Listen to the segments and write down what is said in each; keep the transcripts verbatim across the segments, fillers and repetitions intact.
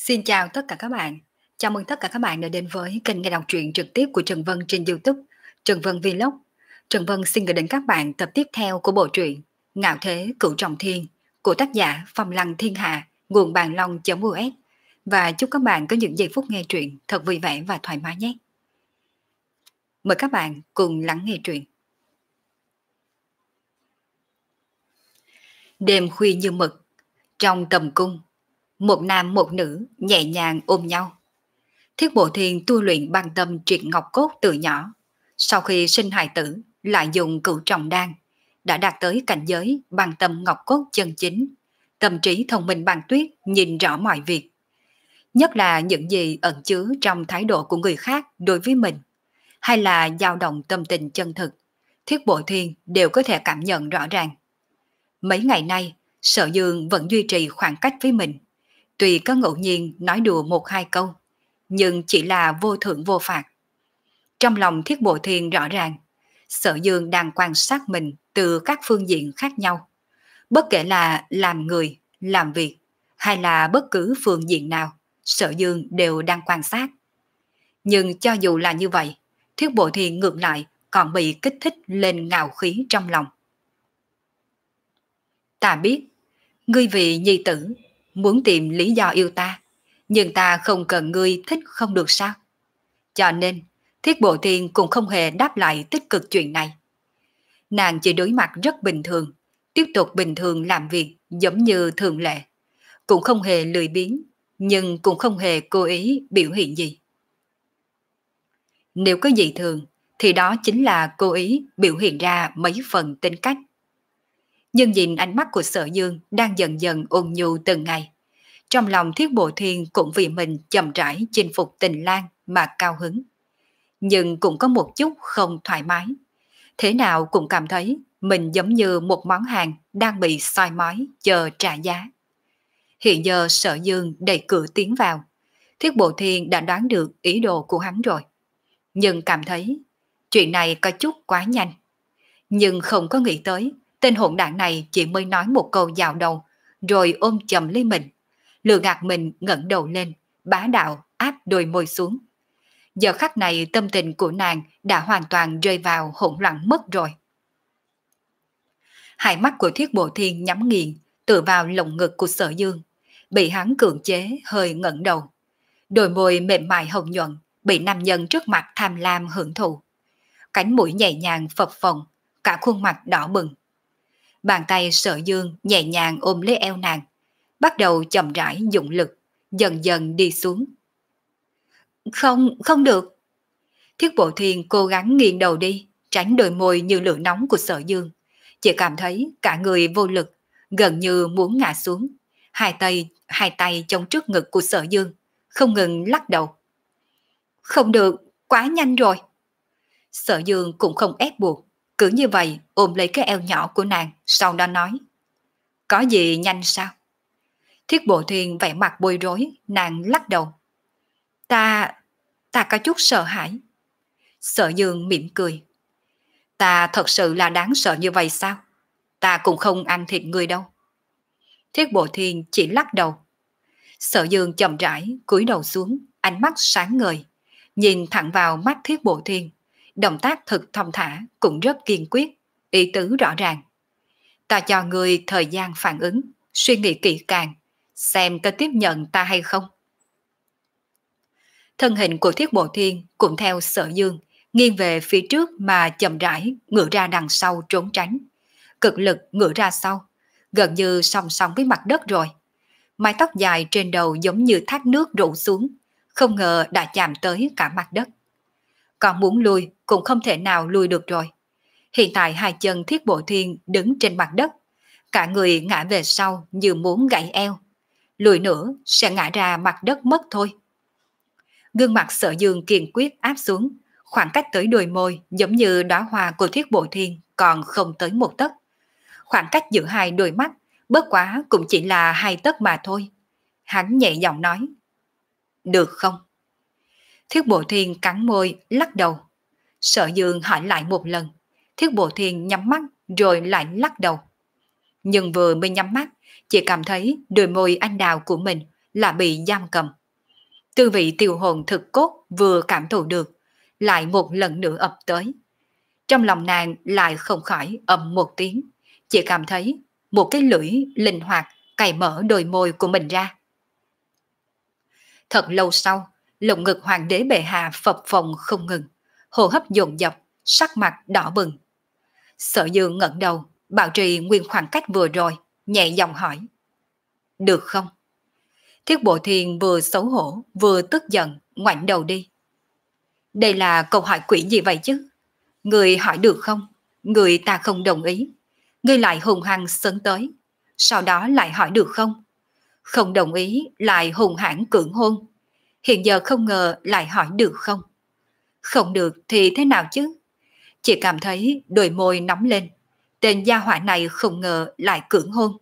Xin chào tất cả các bạn. Chào mừng tất cả các bạn đã đến với kênh nghe đọc truyện trực tiếp của Trần Vân trên YouTube, Trần Vân Vlog. Trần Vân xin gửi đến các bạn tập tiếp theo của bộ truyện Ngạo Thế Cửu Trọng Thiên của tác giả Phong Lăng Thiên Hạ, nguồn bàn long.us. Và chúc các bạn có những giây phút nghe truyện thật vui vẻ và thoải mái nhé. Mời các bạn cùng lắng nghe truyện. Đêm khuya như mực, trong tầm cung, một nam một nữ nhẹ nhàng ôm nhau. Thiết Bộ Thiên tu luyện băng tâm triệt ngọc cốt từ nhỏ, sau khi sinh hài tử lại dùng cửu trọng đan, đã đạt tới cảnh giới băng tâm ngọc cốt chân chính, tâm trí thông minh bằng tuyết, nhìn rõ mọi việc. Nhất là những gì ẩn chứa trong thái độ của người khác đối với mình, hay là dao động tâm tình chân thực, Thiết Bộ Thiên đều có thể cảm nhận rõ ràng. Mấy ngày nay, Sở Dương vẫn duy trì khoảng cách với mình, tuy có ngẫu nhiên nói đùa một hai câu, nhưng chỉ là vô thưởng vô phạt. Trong lòng Thiết Bộ Thiên rõ ràng, Sở Dương đang quan sát mình từ các phương diện khác nhau. Bất kể là làm người, làm việc, hay là bất cứ phương diện nào, Sở Dương đều đang quan sát. Nhưng cho dù là như vậy, Thiết Bộ Thiên ngược lại còn bị kích thích lên ngạo khí trong lòng. Ta biết, ngươi vì nhi tử, muốn tìm lý do yêu ta, nhưng ta không cần ngươi thích không được sao? Cho nên, Thiết Bộ Thiên cũng không hề đáp lại tích cực chuyện này. Nàng chỉ đối mặt rất bình thường, tiếp tục bình thường làm việc giống như thường lệ. Cũng không hề lười biếng, nhưng cũng không hề cố ý biểu hiện gì. Nếu có gì thường, thì đó chính là cố ý biểu hiện ra mấy phần tính cách. Nhưng nhìn ánh mắt của Sở Dương đang dần dần ôn nhu từng ngày, trong lòng Thiết Bộ Thiên cũng vì mình chậm rãi chinh phục tình lang mà cao hứng. Nhưng cũng có một chút không thoải mái. Thế nào cũng cảm thấy mình giống như một món hàng đang bị soi mói chờ trả giá. Hiện giờ Sở Dương đẩy cửa tiến vào, Thiết Bộ Thiên đã đoán được ý đồ của hắn rồi. Nhưng cảm thấy chuyện này có chút quá nhanh. Nhưng không có nghĩ tới tên hỗn đản này chỉ mới nói một câu vào đầu, rồi ôm chầm lấy mình, lừa gạt mình ngẩng đầu lên, bá đạo áp đôi môi xuống. Giờ khắc này tâm tình của nàng đã hoàn toàn rơi vào hỗn loạn mất rồi. Hai mắt của Thiết Bộ Thiên nhắm nghiền, tựa vào lồng ngực của Sở Dương, bị hắn cưỡng chế hơi ngẩng đầu. Đôi môi mềm mại hồng nhuận bị nam nhân trước mặt tham lam hưởng thụ. Cánh mũi nhẹ nhàng phập phồng, cả khuôn mặt đỏ bừng. Bàn tay Sở Dương nhẹ nhàng ôm lấy eo nàng, bắt đầu chậm rãi dụng lực, dần dần đi xuống. Không, không được. Thiết Bộ Thiên cố gắng nghiêng đầu đi, tránh đôi môi như lửa nóng của Sở Dương. Chỉ cảm thấy cả người vô lực, gần như muốn ngã xuống. Hai tay, hai tay chống trước ngực của Sở Dương, không ngừng lắc đầu. Không được, quá nhanh rồi. Sở Dương cũng không ép buộc, cứ như vậy ôm lấy cái eo nhỏ của nàng, sau đó nói. Có gì nhanh sao? Thiết Bộ Thiên vẻ mặt bối rối, nàng lắc đầu. Ta, ta có chút sợ hãi. Sở Dương mỉm cười. Ta thật sự là đáng sợ như vậy sao? Ta cũng không ăn thịt người đâu. Thiết Bộ Thiên chỉ lắc đầu. Sở Dương chậm rãi cúi đầu xuống, ánh mắt sáng ngời, nhìn thẳng vào mắt Thiết Bộ Thiên, động tác thực thong thả cũng rất kiên quyết, ý tứ rõ ràng. Ta cho người thời gian phản ứng, suy nghĩ kỹ càng, xem có tiếp nhận ta hay không. Thân hình của Thiết Bộ Thiên cũng theo Sở Dương, nghiêng về phía trước mà chậm rãi ngửa ra đằng sau trốn tránh. Cực lực ngửa ra sau, gần như song song với mặt đất rồi. Mái tóc dài trên đầu giống như thác nước rủ xuống, không ngờ đã chạm tới cả mặt đất. Còn muốn lui cũng không thể nào lui được rồi. Hiện tại hai chân Thiết Bộ Thiên đứng trên mặt đất, cả người ngã về sau như muốn gãy eo. Lùi nữa sẽ ngã ra mặt đất mất thôi. Gương mặt Sở Dương kiên quyết áp xuống, khoảng cách tới đôi môi giống như đóa hoa của Thiết Bộ Thiên còn không tới một tấc. Khoảng cách giữa hai đôi mắt bất quá cũng chỉ là hai tấc mà thôi. Hắn nhẹ giọng nói. Được không? Thiết Bộ Thiên cắn môi lắc đầu. Sở Dương hỏi lại một lần. Thiết Bộ Thiên nhắm mắt rồi lại lắc đầu. Nhưng vừa mới nhắm mắt, chỉ cảm thấy đôi môi anh đào của mình là bị giam cầm. Tư vị tiêu hồn thực cốt vừa cảm thụ được, lại một lần nữa ập tới. Trong lòng nàng lại không khỏi ầm một tiếng, chỉ cảm thấy một cái lưỡi linh hoạt cày mở đôi môi của mình ra. Thật lâu sau, lồng ngực hoàng đế bệ hạ phập phồng không ngừng, hô hấp dồn dập, sắc mặt đỏ bừng. Sở Dương ngẩng đầu, bảo trì nguyên khoảng cách vừa rồi, nhẹ giọng hỏi. Được không? Thiết Bộ Thiên vừa xấu hổ, vừa tức giận, ngoảnh đầu đi. Đây là câu hỏi quỷ gì vậy chứ? Người hỏi được không? Người ta không đồng ý. Người lại hùng hăng sấn tới. Sau đó lại hỏi được không? Không đồng ý lại hùng hãn cưỡng hôn. Hiện giờ không ngờ lại hỏi được không? Không được thì thế nào chứ? Chỉ cảm thấy đôi môi nóng lên. Tên gia hỏa này không ngờ lại cưỡng hôn.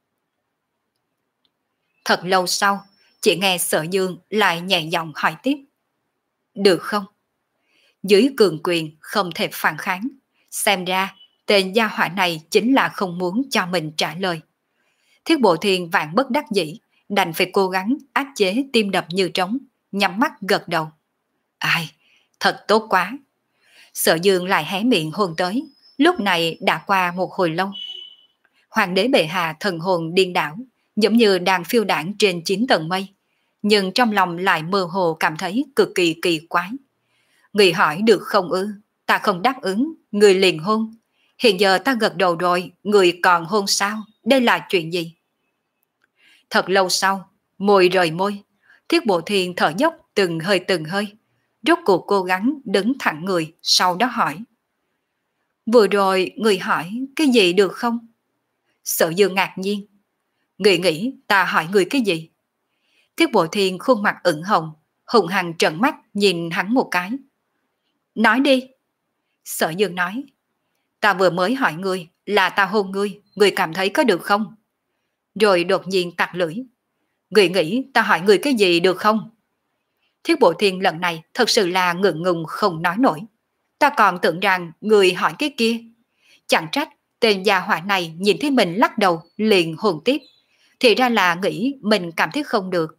Thật lâu sau, chỉ nghe Sở Dương lại nhẹ giọng hỏi tiếp. Được không? Dưới cường quyền không thể phản kháng. Xem ra, tên gia hỏa này chính là không muốn cho mình trả lời. Thiết Bộ Thiên vạn bất đắc dĩ, đành phải cố gắng áp chế tim đập như trống, nhắm mắt gật đầu. Ai, thật tốt quá. Sở Dương lại hé miệng hôn tới, lúc này đã qua một hồi lâu. Hoàng đế bệ hạ thần hồn điên đảo, giống như đang phiêu đảng trên chín tầng mây, nhưng trong lòng lại mơ hồ cảm thấy cực kỳ kỳ quái. Người hỏi được không ư? Ta không đáp ứng, người liền hôn. Hiện giờ ta gật đầu rồi, người còn hôn sao? Đây là chuyện gì? Thật lâu sau, môi rời môi, Thiết Bộ Thiên thở dốc từng hơi từng hơi, rốt cuộc cố gắng đứng thẳng người, sau đó hỏi. Vừa rồi người hỏi cái gì được không? Sở Dương ngạc nhiên. Người nghĩ ta hỏi người cái gì? Thiết Bộ Thiên khuôn mặt ửng hồng, hùng hằng trợn mắt nhìn hắn một cái. Nói đi. Sở Dương nói. Ta vừa mới hỏi ngươi là ta hôn ngươi, ngươi cảm thấy có được không? Rồi đột nhiên tặc lưỡi. Ngươi nghĩ ta hỏi ngươi cái gì được không? Thiết Bộ Thiên lần này thật sự là ngượng ngùng không nói nổi. Ta còn tưởng rằng ngươi hỏi cái kia. Chẳng trách tên gia hỏa này nhìn thấy mình lắc đầu liền hồn tiếp. Thì ra là nghĩ mình cảm thấy không được.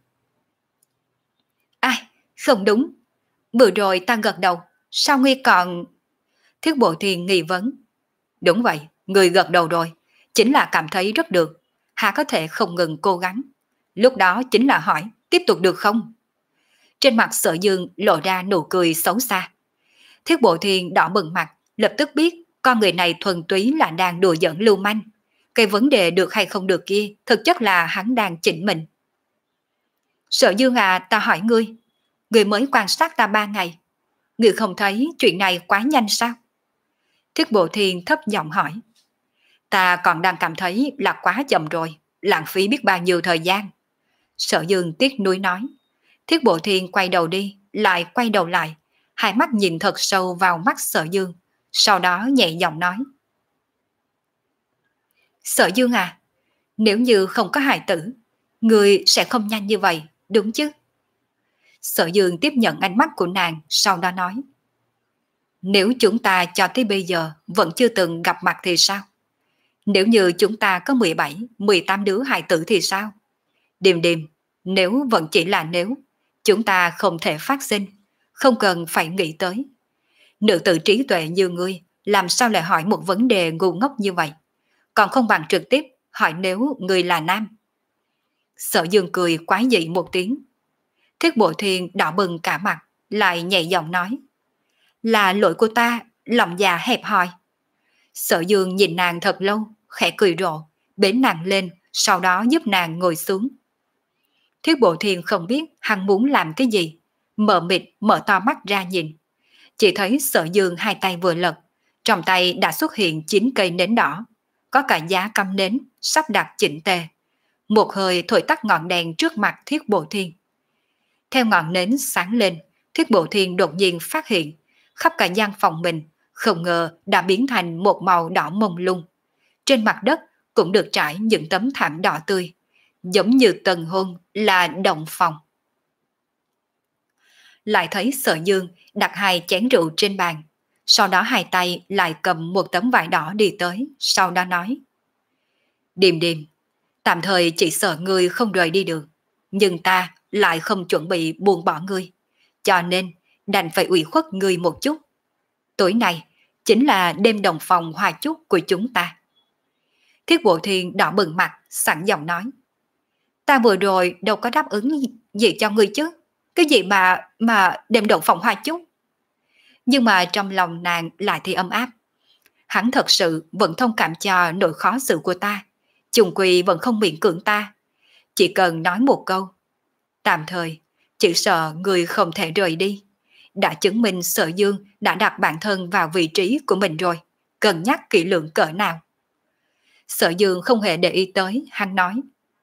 Ai, không đúng. Vừa rồi ta gật đầu, sao ngươi còn... Thiết Bộ Thiên nghi vấn. Đúng vậy, người gật đầu rồi, chính là cảm thấy rất được. Hà có thể không ngừng cố gắng. Lúc đó chính là hỏi, tiếp tục được không? Trên mặt Sở Dương lộ ra nụ cười xấu xa. Thiết Bộ Thiên đỏ bừng mặt, lập tức biết con người này thuần túy là đang đùa giỡn lưu manh. Cái vấn đề được hay không được kia, thực chất là hắn đang chỉnh mình. Sở Dương à, ta hỏi ngươi, ngươi mới quan sát ta ba ngày. Ngươi không thấy chuyện này quá nhanh sao? Thiết Bộ Thiên thấp giọng hỏi. Ta còn đang cảm thấy là quá chậm rồi, lãng phí biết bao nhiêu thời gian. Sở Dương tiếc nuối nói. Thiết Bộ Thiên quay đầu đi, lại quay đầu lại, hai mắt nhìn thật sâu vào mắt Sở Dương, sau đó nhẹ giọng nói. Sở Dương à, nếu như không có hài tử, người sẽ không nhanh như vậy, đúng chứ? Sở Dương tiếp nhận ánh mắt của nàng, sau đó nói. Nếu chúng ta cho tới bây giờ vẫn chưa từng gặp mặt thì sao? Nếu như chúng ta có mười bảy, mười tám đứa hài tử thì sao? Điềm điềm, nếu vẫn chỉ là nếu, chúng ta không thể phát sinh, không cần phải nghĩ tới. Nữ tử trí tuệ như ngươi, làm sao lại hỏi một vấn đề ngu ngốc như vậy? Còn không bằng trực tiếp hỏi nếu ngươi là nam. Sở Dương cười quái dị một tiếng. Thiết Bộ Thiên đỏ bừng cả mặt, lại nhẹ giọng nói. Là lỗi của ta, lòng già hẹp hòi. Sở Dương nhìn nàng thật lâu, khẽ cười rộ, bế nàng lên, sau đó giúp nàng ngồi xuống. Thiết Bộ Thiên không biết hắn muốn làm cái gì, mờ mịt mở to mắt ra nhìn. Chỉ thấy Sở Dương hai tay vừa lật, trong tay đã xuất hiện chín cây nến đỏ, có cả giá cắm nến sắp đặt chỉnh tề. Một hơi thổi tắt ngọn đèn trước mặt Thiết Bộ Thiên. Theo ngọn nến sáng lên, Thiết Bộ Thiên đột nhiên phát hiện khắp cả gian phòng mình không ngờ đã biến thành một màu đỏ mông lung. Trên mặt đất cũng được trải những tấm thảm đỏ tươi, giống như tầng hôn là động phòng. Lại thấy Sở Dương đặt hai chén rượu trên bàn, sau đó hai tay lại cầm một tấm vải đỏ đi tới, sau đó nói. Điềm điềm, tạm thời chỉ sợ ngươi không rời đi được. nhưng ta lại không chuẩn bị buông bỏ ngươi, cho nên đành phải ủy khuất ngươi một chút. Tối nay chính là đêm đồng phòng hoa chúc của chúng ta. Thiết Bộ Thiên đỏ bừng mặt, sẵn giọng nói. Ta vừa rồi đâu có đáp ứng gì cho ngươi chứ. Cái gì mà, mà đêm đồng phòng hoa chúc. Nhưng mà trong lòng nàng lại thì ấm áp. Hắn thật sự vẫn thông cảm cho nỗi khó xử của ta. Chung quy vẫn không miễn cưỡng ta. Chỉ cần nói một câu. Tạm thời, chỉ sợ người không thể rời đi. Đã chứng minh Sở Dương đã đặt bản thân vào vị trí của mình rồi. Cân nhắc kỹ lưỡng cỡ nào. Sở Dương không hề để ý tới, hắn nói.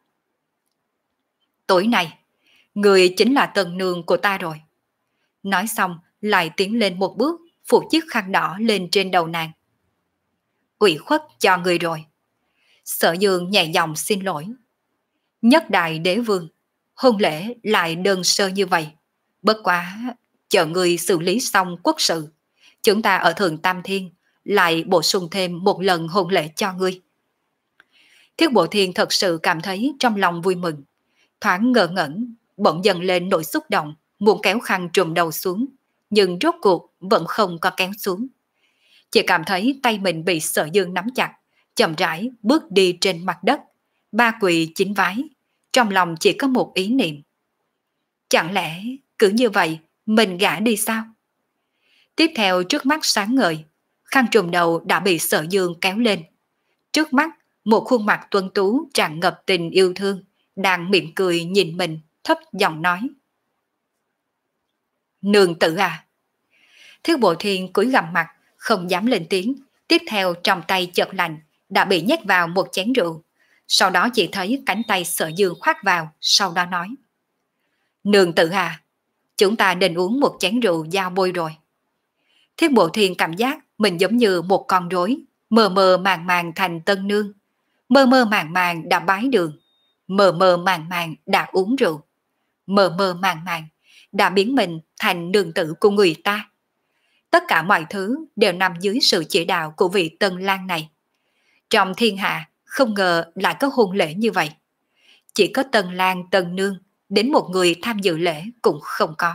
Tối nay, người chính là tân nương của ta rồi. Nói xong, lại tiến lên một bước, phủ chiếc khăn đỏ lên trên đầu nàng. Ủy khuất cho người rồi. Sở Dương nhẹ giọng xin lỗi. Nhất đại đế vương, hôn lễ lại đơn sơ như vậy. Bất quá, chờ người xử lý xong quốc sự, chúng ta ở Thường Tam Thiên lại bổ sung thêm một lần hôn lễ cho ngươi. Thiết Bộ Thiên thật sự cảm thấy trong lòng vui mừng. Thoáng ngờ ngẩn, bỗng dần lên nỗi xúc động, muốn kéo khăn trùm đầu xuống, nhưng rốt cuộc vẫn không có kéo xuống. Chỉ cảm thấy tay mình bị Sở Dương nắm chặt, chậm rãi bước đi trên mặt đất, ba quỳ chín vái, trong lòng chỉ có một ý niệm. Chẳng lẽ cứ như vậy mình gả đi sao? Tiếp theo trước mắt sáng ngời, khăn trùm đầu đã bị Sở Dương kéo lên. Trước mắt, một khuôn mặt tuấn tú tràn ngập tình yêu thương, đang mỉm cười nhìn mình, thấp giọng nói. Nương tử à? Thiết Bộ Thiên cúi gằm mặt, không dám lên tiếng, tiếp theo trong tay chợt lạnh, đã bị nhét vào một chén rượu. Sau đó chỉ thấy cánh tay Sở Dương khoác vào, sau đó nói. Nương tử à, chúng ta nên uống một chén rượu giao bôi rồi. Thiết Bộ Thiên cảm giác mình giống như một con rối, mờ mờ màng màng thành tân nương, mơ mơ màng màng đã bái đường, mờ mờ màng màng đã uống rượu, mờ mờ màng màng đã biến mình thành nương tử của người ta. Tất cả mọi thứ đều nằm dưới sự chỉ đạo của vị Tân Lang này. Trong thiên hạ không ngờ lại có hôn lễ như vậy. Chỉ có Tân Lang Tân Nương, đến một người tham dự lễ cũng không có.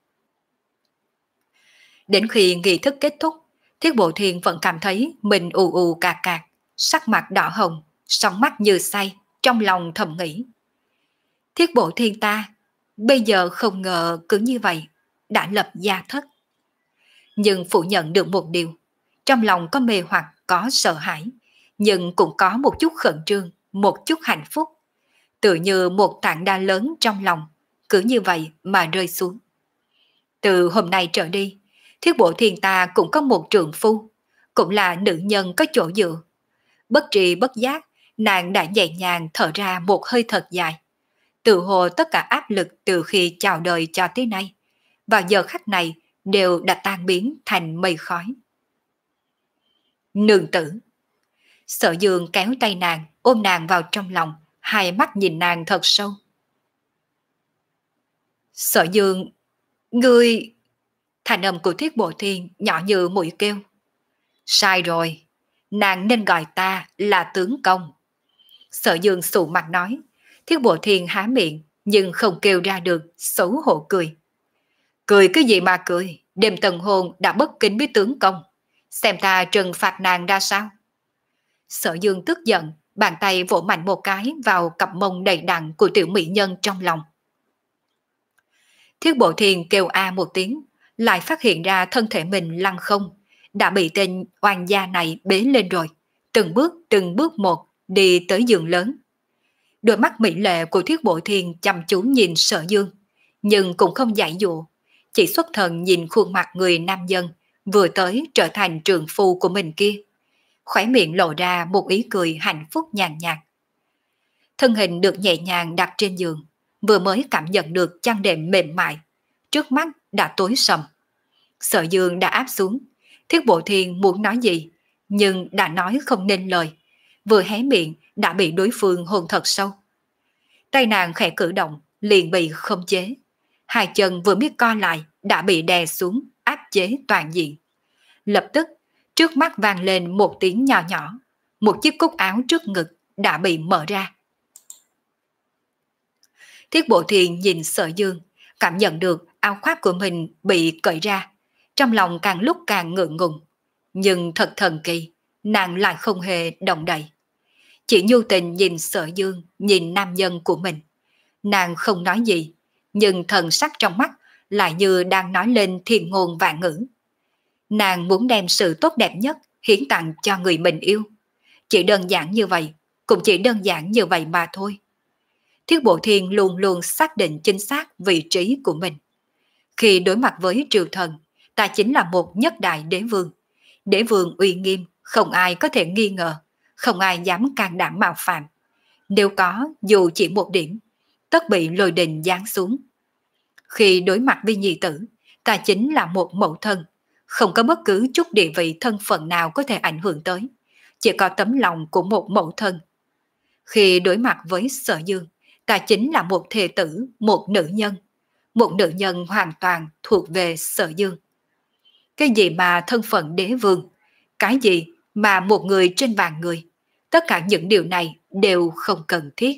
Đến khi nghi thức kết thúc, Thiết Bộ Thiên vẫn cảm thấy mình ù ù cạc cạc, sắc mặt đỏ hồng, song mắt như say, trong lòng thầm nghĩ. Thiết Bộ Thiên ta, bây giờ không ngờ cứ như vậy, đã lập gia thất. Nhưng phủ nhận được một điều, trong lòng có mê hoặc, có sợ hãi, nhưng cũng có một chút khẩn trương, một chút hạnh phúc. Tự như một tảng đá lớn trong lòng, cứ như vậy mà rơi xuống. Từ hôm nay trở đi, Thiết Bộ Thiên ta cũng có một trượng phu, cũng là nữ nhân có chỗ dựa. Bất tri bất giác, nàng đã nhẹ nhàng thở ra một hơi thật dài. Tự hồ tất cả áp lực từ khi chào đời cho tới nay, vào giờ khắc này đều đã tan biến thành mây khói. Nương tử. Sở Dương kéo tay nàng, ôm nàng vào trong lòng, hai mắt nhìn nàng thật sâu. Sở Dương, ngươi... Thành âm của Thiết Bộ Thiên nhỏ như mũi kêu. Sai rồi, nàng nên gọi ta là tướng công. Sở Dương sụ mặt nói. Thiết Bộ Thiên há miệng, nhưng không kêu ra được, xấu hổ cười. Cười cái gì mà cười, đêm tần hôn đã bất kính với tướng công. Xem ta trừng phạt nàng ra sao? Sở Dương tức giận, bàn tay vỗ mạnh một cái vào cặp mông đầy đặn của tiểu mỹ nhân trong lòng. Thiết Bộ Thiên kêu a một tiếng, lại phát hiện ra thân thể mình lăn không, đã bị tên oan gia này bế lên rồi, từng bước từng bước một đi tới giường lớn. Đôi mắt mỹ lệ của Thiết Bộ Thiên chăm chú nhìn Sở Dương, nhưng cũng không giải dụ, chỉ xuất thần nhìn khuôn mặt người nam nhân vừa tới trở thành trượng phu của mình kia, khóe miệng lộ ra một ý cười hạnh phúc nhàn nhạt. Thân hình được nhẹ nhàng đặt trên giường, vừa mới cảm nhận được chăn đệm mềm mại, trước mắt đã tối sầm. Sở Dương đã áp xuống, Thiết Bộ Thiên muốn nói gì, nhưng đã nói không nên lời, vừa hé miệng đã bị đối phương hôn thật sâu. Tay nàng khẽ cử động, liền bị khống chế. Hai chân vừa biết co lại, đã bị đè xuống, áp chế toàn diện. Lập tức, trước mắt vang lên một tiếng nhỏ nhỏ, một chiếc cúc áo trước ngực đã bị mở ra. Thiết Bộ Thiên nhìn Sở Dương, cảm nhận được áo khoác của mình bị cởi ra, trong lòng càng lúc càng ngượng ngùng. Nhưng thật thần kỳ, nàng lại không hề động đậy. Chỉ nhu tình nhìn Sở Dương, nhìn nam nhân của mình. Nàng không nói gì, nhưng thần sắc trong mắt lại như đang nói lên thiên ngôn vạn ngữ. Nàng muốn đem sự tốt đẹp nhất hiến tặng cho người mình yêu. Chỉ đơn giản như vậy, cũng chỉ đơn giản như vậy mà thôi. Thiết Bộ Thiên luôn luôn xác định chính xác vị trí của mình. Khi đối mặt với triều thần, ta chính là một nhất đại đế vương. Đế vương uy nghiêm, không ai có thể nghi ngờ, không ai dám can đảm mạo phạm. Nếu có, dù chỉ một điểm, tất bị lôi đình giáng xuống. Khi đối mặt với nhi tử, ta chính là một mẫu thân, không có bất cứ chút địa vị thân phận nào có thể ảnh hưởng tới, chỉ có tấm lòng của một mẫu thân. Khi đối mặt với Sở Dương, ta chính là một thê tử, một nữ nhân, một nữ nhân hoàn toàn thuộc về Sở Dương. Cái gì mà thân phận đế vương, cái gì mà một người trên vạn người, tất cả những điều này đều không cần thiết.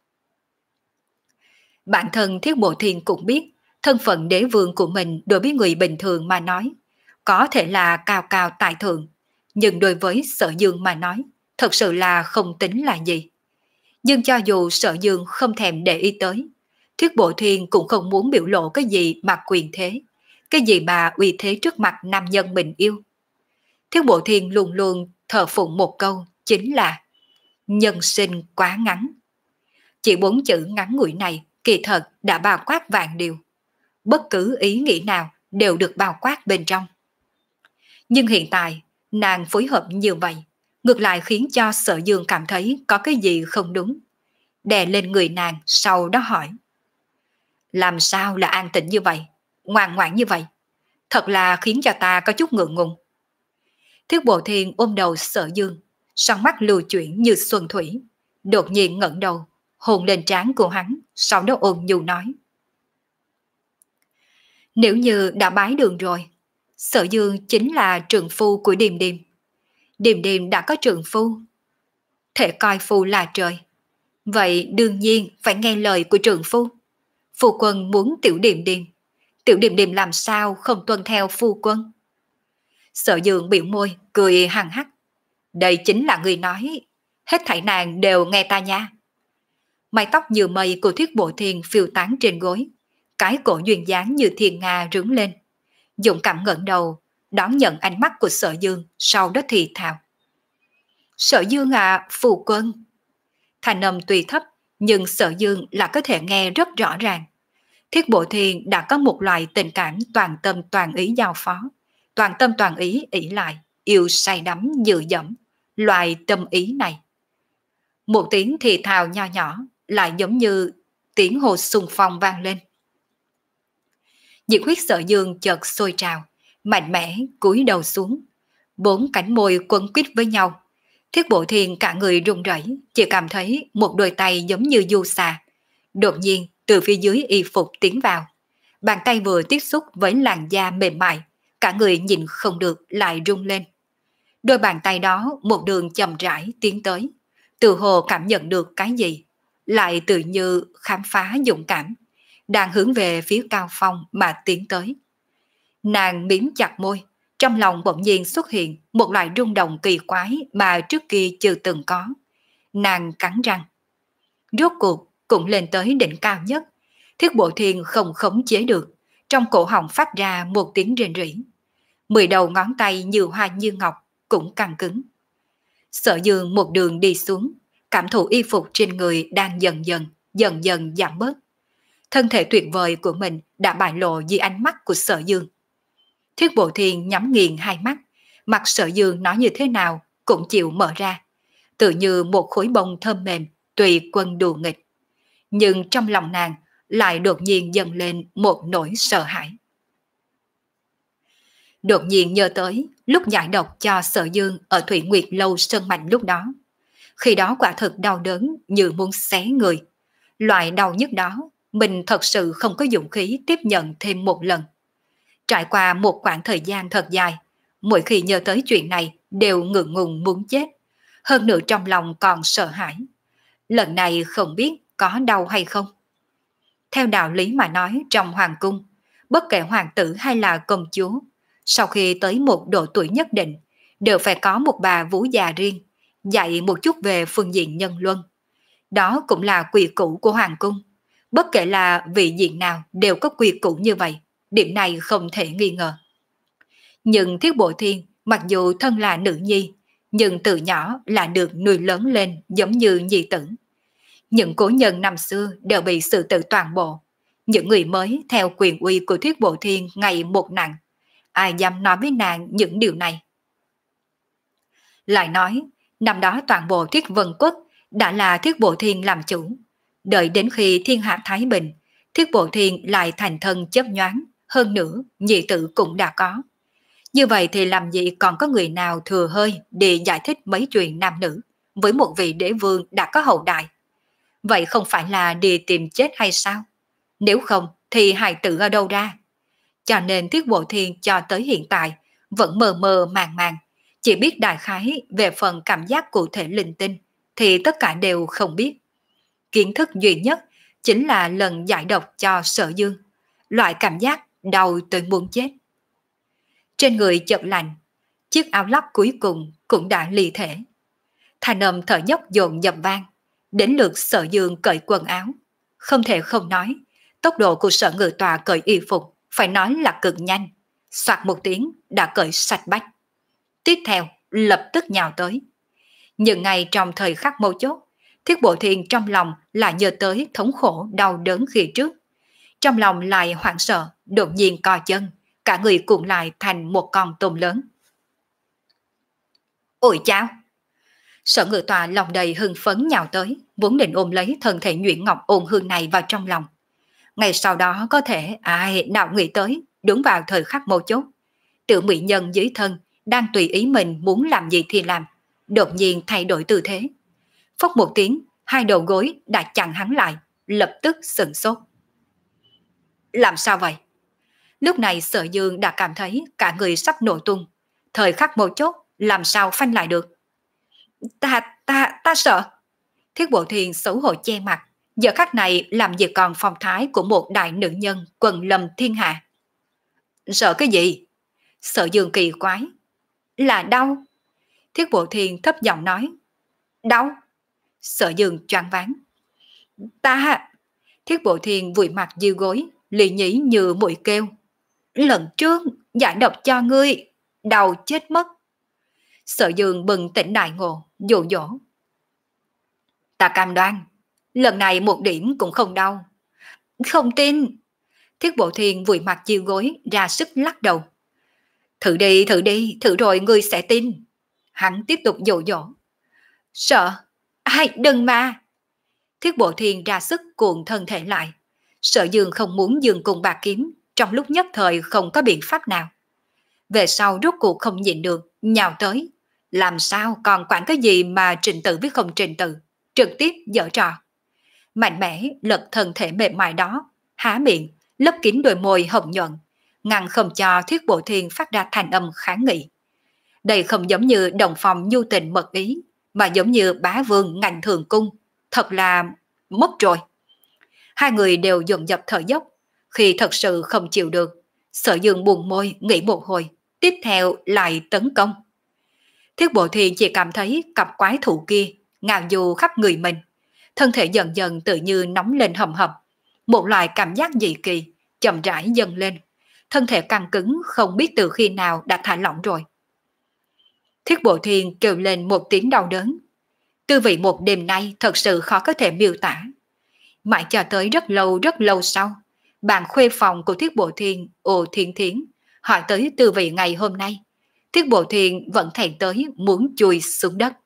Bản thân Thiết Bộ Thiên cũng biết, thân phận đế vương của mình đối với người bình thường mà nói, có thể là cao cao tại thượng, nhưng đối với Sở Dương mà nói, thật sự là không tính là gì. Nhưng cho dù Sở Dương không thèm để ý tới, Thiết Bộ Thiên cũng không muốn biểu lộ cái gì mà quyền thế, cái gì mà uy thế trước mặt nam nhân mình yêu. Thiết Bộ Thiên luôn luôn thờ phụng một câu, chính là nhân sinh quá ngắn. Chỉ bốn chữ ngắn ngủi này kỳ thật đã bao quát vạn điều. Bất cứ ý nghĩ nào đều được bao quát bên trong. Nhưng hiện tại, nàng phối hợp như vậy, ngược lại khiến cho Sở Dương cảm thấy có cái gì không đúng. Đè lên người nàng, sau đó hỏi. Làm sao là an tĩnh như vậy, ngoan ngoãn như vậy? Thật là khiến cho ta có chút ngượng ngùng. Thiết Bộ Thiên ôm đầu Sở Dương, son mắt lưu chuyển như xuân thủy, đột nhiên ngẩng đầu, hôn lên trán của hắn, sau đó ôn nhu nói. Nếu như đã bái đường rồi, Sở Dương chính là trượng phu của Điềm Điềm. Điềm Điềm đã có trượng phu, thể coi phu là trời. Vậy đương nhiên phải nghe lời của trượng phu. Phu quân muốn tiểu Điềm Điềm, tiểu Điềm Điềm làm sao không tuân theo phu quân? Sở Dương biểu môi, cười hằng hắc. Đây chính là người nói, hết thảy nàng đều nghe ta nha. Mái tóc như mây của Thiết Bộ Thiên phiêu tán trên gối, cái cổ duyên dáng như thiên nga rướng lên. Dũng cảm ngẩng đầu, đón nhận ánh mắt của Sở Dương, sau đó thì thào. Sở Dương à, phu quân. Thanh âm tuy thấp, nhưng Sở Dương là có thể nghe rất rõ ràng. Thiết Bộ Thiên đã có một loại tình cảm toàn tâm toàn ý giao phó, toàn tâm toàn ý ỷ lại, yêu say đắm như dẫm, loại tâm ý này. Một tiếng thì thào nho nhỏ, lại giống như tiếng hồ xung phong vang lên. Nhiệt huyết Sở Dương chợt sôi trào, mạnh mẽ cúi đầu xuống, bốn cánh môi quấn quýt với nhau. Thiết Bộ Thiên cả người run rẩy, chỉ cảm thấy một đôi tay giống như du xà, đột nhiên từ phía dưới y phục tiến vào. Bàn tay vừa tiếp xúc với làn da mềm mại, cả người nhìn không được lại rung lên. Đôi bàn tay đó một đường chậm rãi tiến tới, từ hồ cảm nhận được cái gì, lại tự như khám phá dũng cảm, đang hướng về phía Cao Phong mà tiến tới. Nàng miếm chặt môi, trong lòng bỗng nhiên xuất hiện một loại rung động kỳ quái mà trước kia chưa từng có. Nàng cắn răng. Rốt cuộc cũng lên tới đỉnh cao nhất. Thiết Bộ Thiên không khống chế được, trong cổ họng phát ra một tiếng rền rỉ. Mười đầu ngón tay như hoa như ngọc cũng căng cứng. Sở Dương một đường đi xuống, cảm thụ y phục trên người đang dần dần, dần dần giảm bớt. Thân thể tuyệt vời của mình đã bại lộ dưới ánh mắt của Sở Dương. Thiết Bộ Thiên nhắm nghiền hai mắt, mặt Sở Dương nói như thế nào cũng chịu mở ra, tự như một khối bông thơm mềm tùy quân đùa nghịch. Nhưng trong lòng nàng lại đột nhiên dâng lên một nỗi sợ hãi. Đột nhiên nhớ tới lúc giải độc cho Sở Dương ở Thủy Nguyệt Lâu Sơn Mạnh lúc đó. Khi đó quả thực đau đớn như muốn xé người. Loại đau nhức đó mình thật sự không có dũng khí tiếp nhận thêm một lần. Trải qua một khoảng thời gian thật dài, mỗi khi nhớ tới chuyện này đều ngượng ngùng muốn chết. Hơn nữa trong lòng còn sợ hãi. Lần này không biết có đau hay không. Theo đạo lý mà nói trong hoàng cung, bất kể hoàng tử hay là công chúa, sau khi tới một độ tuổi nhất định, đều phải có một bà vú già riêng, dạy một chút về phương diện nhân luân. Đó cũng là quy củ của hoàng cung. Bất kể là vị diện nào đều có quy củ như vậy, điểm này không thể nghi ngờ. Nhưng Thiết Bộ Thiên mặc dù thân là nữ nhi, nhưng từ nhỏ là được nuôi lớn lên giống như nhi tử. Những cố nhân năm xưa đều bị xử tử toàn bộ. Những người mới theo quyền uy của Thiết Bộ Thiên ngày một nặng. Ai dám nói với nàng những điều này? Lại nói, năm đó toàn bộ Thiết Vân Quốc đã là Thiết Bộ Thiên làm chủ. Đợi đến khi thiên hạ thái bình, Thiết Bộ Thiên lại thành thân chấp nhoáng, hơn nữa nhị tử cũng đã có. Như vậy thì làm gì còn có người nào thừa hơi để giải thích mấy chuyện nam nữ với một vị đế vương đã có hậu đại? Vậy không phải là đi tìm chết hay sao? Nếu không thì hài tử ở đâu ra? Cho nên Thiết Bộ Thiên cho tới hiện tại vẫn mờ mờ màng màng, chỉ biết đại khái về phần cảm giác cụ thể linh tinh thì tất cả đều không biết. Kiến thức duy nhất chính là lần giải độc cho Sở Dương, loại cảm giác đau tới muốn chết. Trên người chợt lạnh, chiếc áo lót cuối cùng cũng đã ly thể. Thanh âm thở dốc dồn dập vang, đến lượt Sở Dương cởi quần áo. Không thể không nói, tốc độ của Sở Ngự Tòa cởi y phục phải nói là cực nhanh, soạt một tiếng đã cởi sạch bách. Tiếp theo lập tức nhào tới. Nhưng ngay trong thời khắc mấu chốt, Thiết Bộ Thiên trong lòng lại nhớ tới thống khổ đau đớn khi trước. Trong lòng lại hoảng sợ, đột nhiên co chân, cả người cuộn lại thành một con tôm lớn. Ôi chao! Sở Ngự Tòa lòng đầy hưng phấn nhào tới, vốn định ôm lấy thân thể nhuyễn ngọc ôn hương này vào trong lòng. Ngày sau đó có thể ai nào nghĩ tới, đúng vào thời khắc mấu chốt. Tiểu mỹ nhân dưới thân đang tùy ý mình muốn làm gì thì làm, đột nhiên thay đổi tư thế. Phốc một tiếng, hai đầu gối đã chặn hắn lại, lập tức sửng sốt. Làm sao vậy? Lúc này Sở Dương đã cảm thấy cả người sắp nổ tung. Thời khắc mấu chốt, làm sao phanh lại được? Ta, ta, ta sợ. Thiết Bộ Thiên xấu hổ che mặt, giờ khắc này làm gì còn phong thái của một đại nữ nhân quần lâm thiên hạ. Sợ cái gì? Sở Dương kỳ quái. Là đau. Thiết Bộ Thiên thấp giọng nói. Đau. Sở Dương choáng váng. Ta. Thiết Bộ Thiên vùi mặt dưới gối, lì nhí như mũi kêu. Lần trước giải độc cho ngươi, đau chết mất. Sở Dương bừng tỉnh đại ngộ, dỗ dỗ. Ta cam đoan, lần này một điểm cũng không đau. Không tin. Thiết Bộ Thiên vùi mặt chiêu gối ra sức lắc đầu. Thử đi, thử đi, thử rồi ngươi sẽ tin. Hắn tiếp tục dỗ dỗ. Sợ, ai đừng mà. Thiết Bộ Thiên ra sức cuộn thân thể lại. Sở Dương không muốn dừng cùng bạc kiếm, trong lúc nhất thời không có biện pháp nào. Về sau rốt cuộc không nhịn được, nhào tới. Làm sao còn quản cái gì mà trình tự với không trình tự, trực tiếp dở trò. Mạnh mẽ lật thân thể mềm mại đó, há miệng, lấp kín đôi môi hồng nhuận, ngăn không cho Thiết Bộ Thiên phát ra thanh âm kháng nghị. Đây không giống như đồng phòng nhu tình mật ý, mà giống như bá vương ngành thường cung, thật là mất rồi. Hai người đều dồn dập thở dốc, khi thật sự không chịu được, Sở Dương buồn môi nghĩ một hồi, tiếp theo lại tấn công. Thiết Bộ Thiên chỉ cảm thấy cặp quái thủ kia ngào du khắp người mình, thân thể dần dần tự như nóng lên hầm hập, một loại cảm giác dị kỳ chậm rãi dâng lên, thân thể căng cứng không biết từ khi nào đã thả lỏng rồi. Thiết Bộ Thiên kêu lên một tiếng đau đớn. Tư vị một đêm nay thật sự khó có thể miêu tả. Mãi cho tới rất lâu rất lâu sau, bạn khuê phòng của Thiết Bộ Thiên, Ồ Thiên Thiến, hỏi tới tư vị ngày hôm nay. Thiết Bộ Thiên vẫn thèm tới muốn chui xuống đất.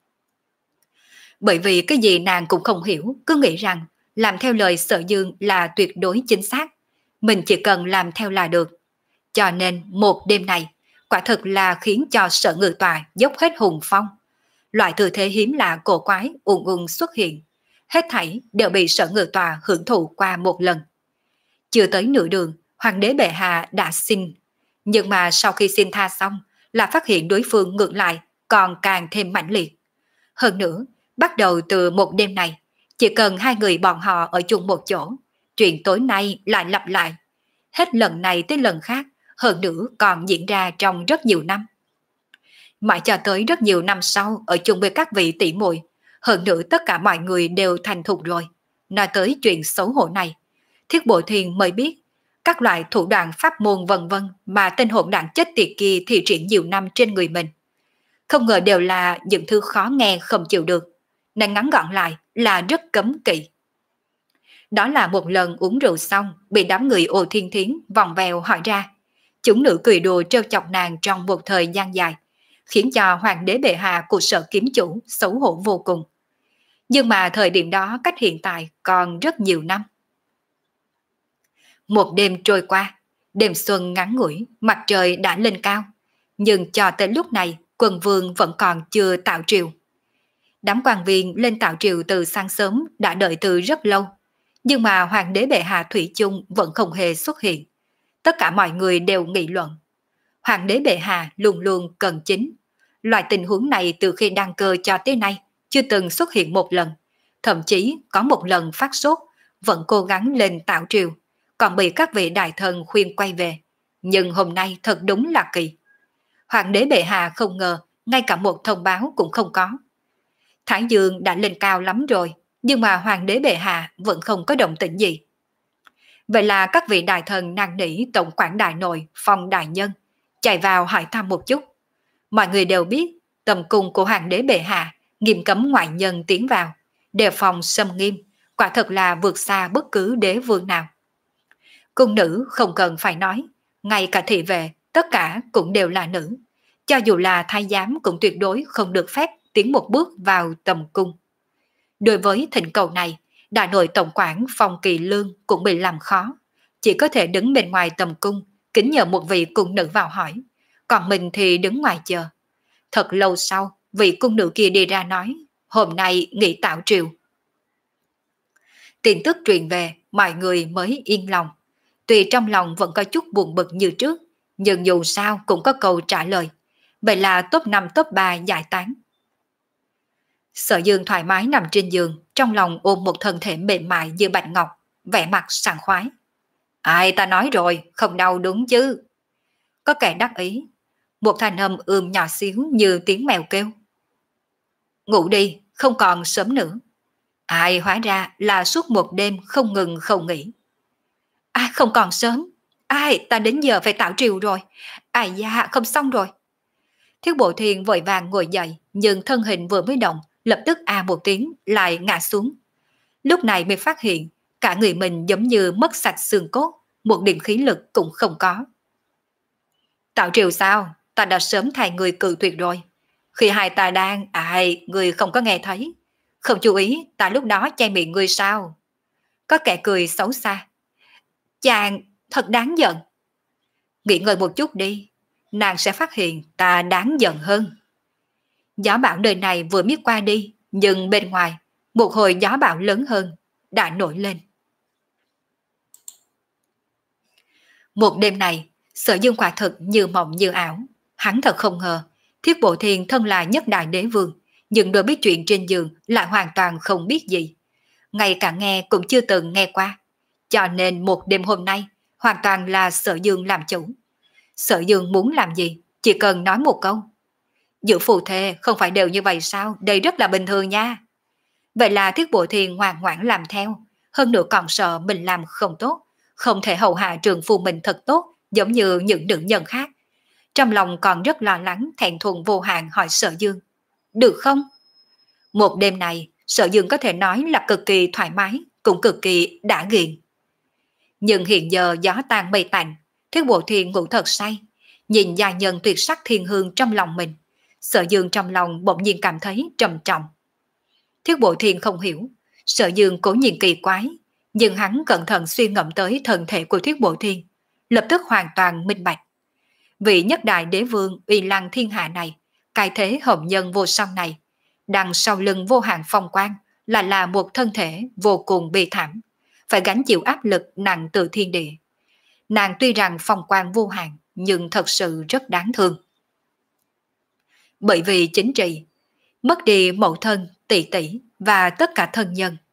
Bởi vì cái gì nàng cũng không hiểu, cứ nghĩ rằng làm theo lời Sở Dương là tuyệt đối chính xác. Mình chỉ cần làm theo là được. Cho nên một đêm này, quả thực là khiến cho Sở Ngự Tòa dốc hết hùng phong. Loại tư thế hiếm lạ cổ quái ùn ùn xuất hiện. Hết thảy đều bị Sở Ngự Tòa hưởng thụ qua một lần. Chưa tới nửa đường, Hoàng đế bệ hạ đã xin. Nhưng mà sau khi xin tha xong, là phát hiện đối phương ngược lại còn càng thêm mãnh liệt. Hơn nữa, bắt đầu từ một đêm này, chỉ cần hai người bọn họ ở chung một chỗ, chuyện tối nay lại lặp lại. Hết lần này tới lần khác, hơn nữa còn diễn ra trong rất nhiều năm. Mãi cho tới rất nhiều năm sau ở chung với các vị tỷ muội, hơn nữa tất cả mọi người đều thành thục rồi. Nói tới chuyện xấu hổ này, Thiết Bộ Thiên mới biết các loại thủ đoạn pháp môn vân vân mà tên hỗn đảng chết tiệt kia thi triển nhiều năm trên người mình. Không ngờ đều là những thứ khó nghe không chịu được, nên ngắn gọn lại là rất cấm kỵ. Đó là một lần uống rượu xong bị đám người Ô Thiên Thiến vòng vèo hỏi ra. Chúng nữ cười đùa trêu chọc nàng trong một thời gian dài, khiến cho hoàng đế bệ hạ của Sở Kiếm Chủ xấu hổ vô cùng. Nhưng mà thời điểm đó cách hiện tại còn rất nhiều năm. Một đêm trôi qua, đêm xuân ngắn ngủi, mặt trời đã lên cao. Nhưng cho tới lúc này, quần vương vẫn còn chưa tạo triều. Đám quan viên lên tạo triều từ sáng sớm đã đợi từ rất lâu. Nhưng mà hoàng đế bệ hạ thủy chung vẫn không hề xuất hiện. Tất cả mọi người đều nghị luận. Hoàng đế bệ hạ luôn luôn cần chính. Loại tình huống này từ khi đăng cơ cho tới nay chưa từng xuất hiện một lần. Thậm chí có một lần phát sốt, vẫn cố gắng lên tạo triều, còn bị các vị đại thần khuyên quay về. Nhưng hôm nay thật đúng là kỳ. Hoàng đế bệ hạ không ngờ, ngay cả một thông báo cũng không có. Thái Dương đã lên cao lắm rồi, nhưng mà hoàng đế bệ hạ vẫn không có động tĩnh gì. Vậy là các vị đại thần năn nỉ tổng quản đại nội, Phong đại nhân, chạy vào hỏi thăm một chút. Mọi người đều biết, tầm cung của hoàng đế bệ hạ nghiêm cấm ngoại nhân tiến vào, đề phòng xâm nghiêm, quả thật là vượt xa bất cứ đế vương nào. Cung nữ không cần phải nói, ngay cả thị vệ, tất cả cũng đều là nữ. Cho dù là thái giám cũng tuyệt đối không được phép tiến một bước vào tầm cung. Đối với thỉnh cầu này, đại nội tổng quản Phong Kỳ Lương cũng bị làm khó. Chỉ có thể đứng bên ngoài tầm cung, kính nhờ một vị cung nữ vào hỏi. Còn mình thì đứng ngoài chờ. Thật lâu sau, vị cung nữ kia đi ra nói, hôm nay nghỉ tạo triều. Tin tức truyền về, mọi người mới yên lòng. Tuy trong lòng vẫn có chút buồn bực như trước, nhưng dù sao cũng có câu trả lời. Vậy là top năm top ba giải tán. Sở Dương thoải mái nằm trên giường, trong lòng ôm một thân thể mềm mại như bạch ngọc, vẻ mặt sảng khoái. Ai ta nói rồi, không đau đúng chứ. Có kẻ đắc ý, một thanh âm ưm nhỏ xíu như tiếng mèo kêu. Ngủ đi, không còn sớm nữa. Ai hóa ra là suốt một đêm không ngừng không nghỉ. À không còn sớm. Ai ta đến giờ phải tạo triều rồi. Ai da không xong rồi. Thiết Bộ Thiên vội vàng ngồi dậy, nhưng thân hình vừa mới động, lập tức a một tiếng lại ngã xuống. Lúc này mới phát hiện cả người mình giống như mất sạch xương cốt, một điểm khí lực cũng không có. Tạo triều sao? Ta đã sớm thay người cự tuyệt rồi. Khi hai ta đang, ai, người không có nghe thấy. Không chú ý, ta lúc đó che miệng người sao? Có kẻ cười xấu xa. Chàng, thật đáng giận. Nghỉ ngơi một chút đi, nàng sẽ phát hiện ta đáng giận hơn. Gió bão nơi này vừa miết qua đi, nhưng bên ngoài, một hồi gió bão lớn hơn, đã nổi lên. Một đêm này, Sở Dương quả thực như mộng như ảo. Hắn thật không ngờ, Thiết Bộ Thiên thân là nhất đại đế vương, nhưng đối với chuyện trên giường lại hoàn toàn không biết gì. Ngay cả nghe cũng chưa từng nghe qua. Cho nên một đêm hôm nay, hoàn toàn là Sở Dương làm chủ. Sở Dương muốn làm gì, chỉ cần nói một câu. Giữa phù thê không phải đều như vậy sao, đây rất là bình thường nha. Vậy là Thiết Bộ Thiên ngoan ngoãn làm theo, hơn nữa còn sợ mình làm không tốt, không thể hầu hạ trường phu mình thật tốt, giống như những nữ nhân khác. Trong lòng còn rất lo lắng thẹn thùng vô hạn hỏi Sở Dương. Được không? Một đêm này, Sở Dương có thể nói là cực kỳ thoải mái, cũng cực kỳ đã nghiền. Nhưng hiện giờ gió tan mây tạnh, Thiết Bộ Thiên ngủ thật say, nhìn gia nhân tuyệt sắc thiên hương trong lòng mình. Sở Dương trong lòng bỗng nhiên cảm thấy trầm trọng. Thiết Bộ Thiên không hiểu, Sở Dương cố nhiên kỳ quái, nhưng hắn cẩn thận suy ngẫm tới thân thể của Thiết Bộ Thiên, lập tức hoàn toàn minh bạch. Vị nhất đại đế vương uy lăng thiên hạ này, cái thế hồng nhân vô song này, đằng sau lưng vô hạn phong quang là là một thân thể vô cùng bi thảm, phải gánh chịu áp lực nặng từ thiên địa. Nàng tuy rằng phong quang vô hạn, nhưng thật sự rất đáng thương. Bởi vì chính trị, mất đi mẫu thân, tỷ tỷ và tất cả thân nhân,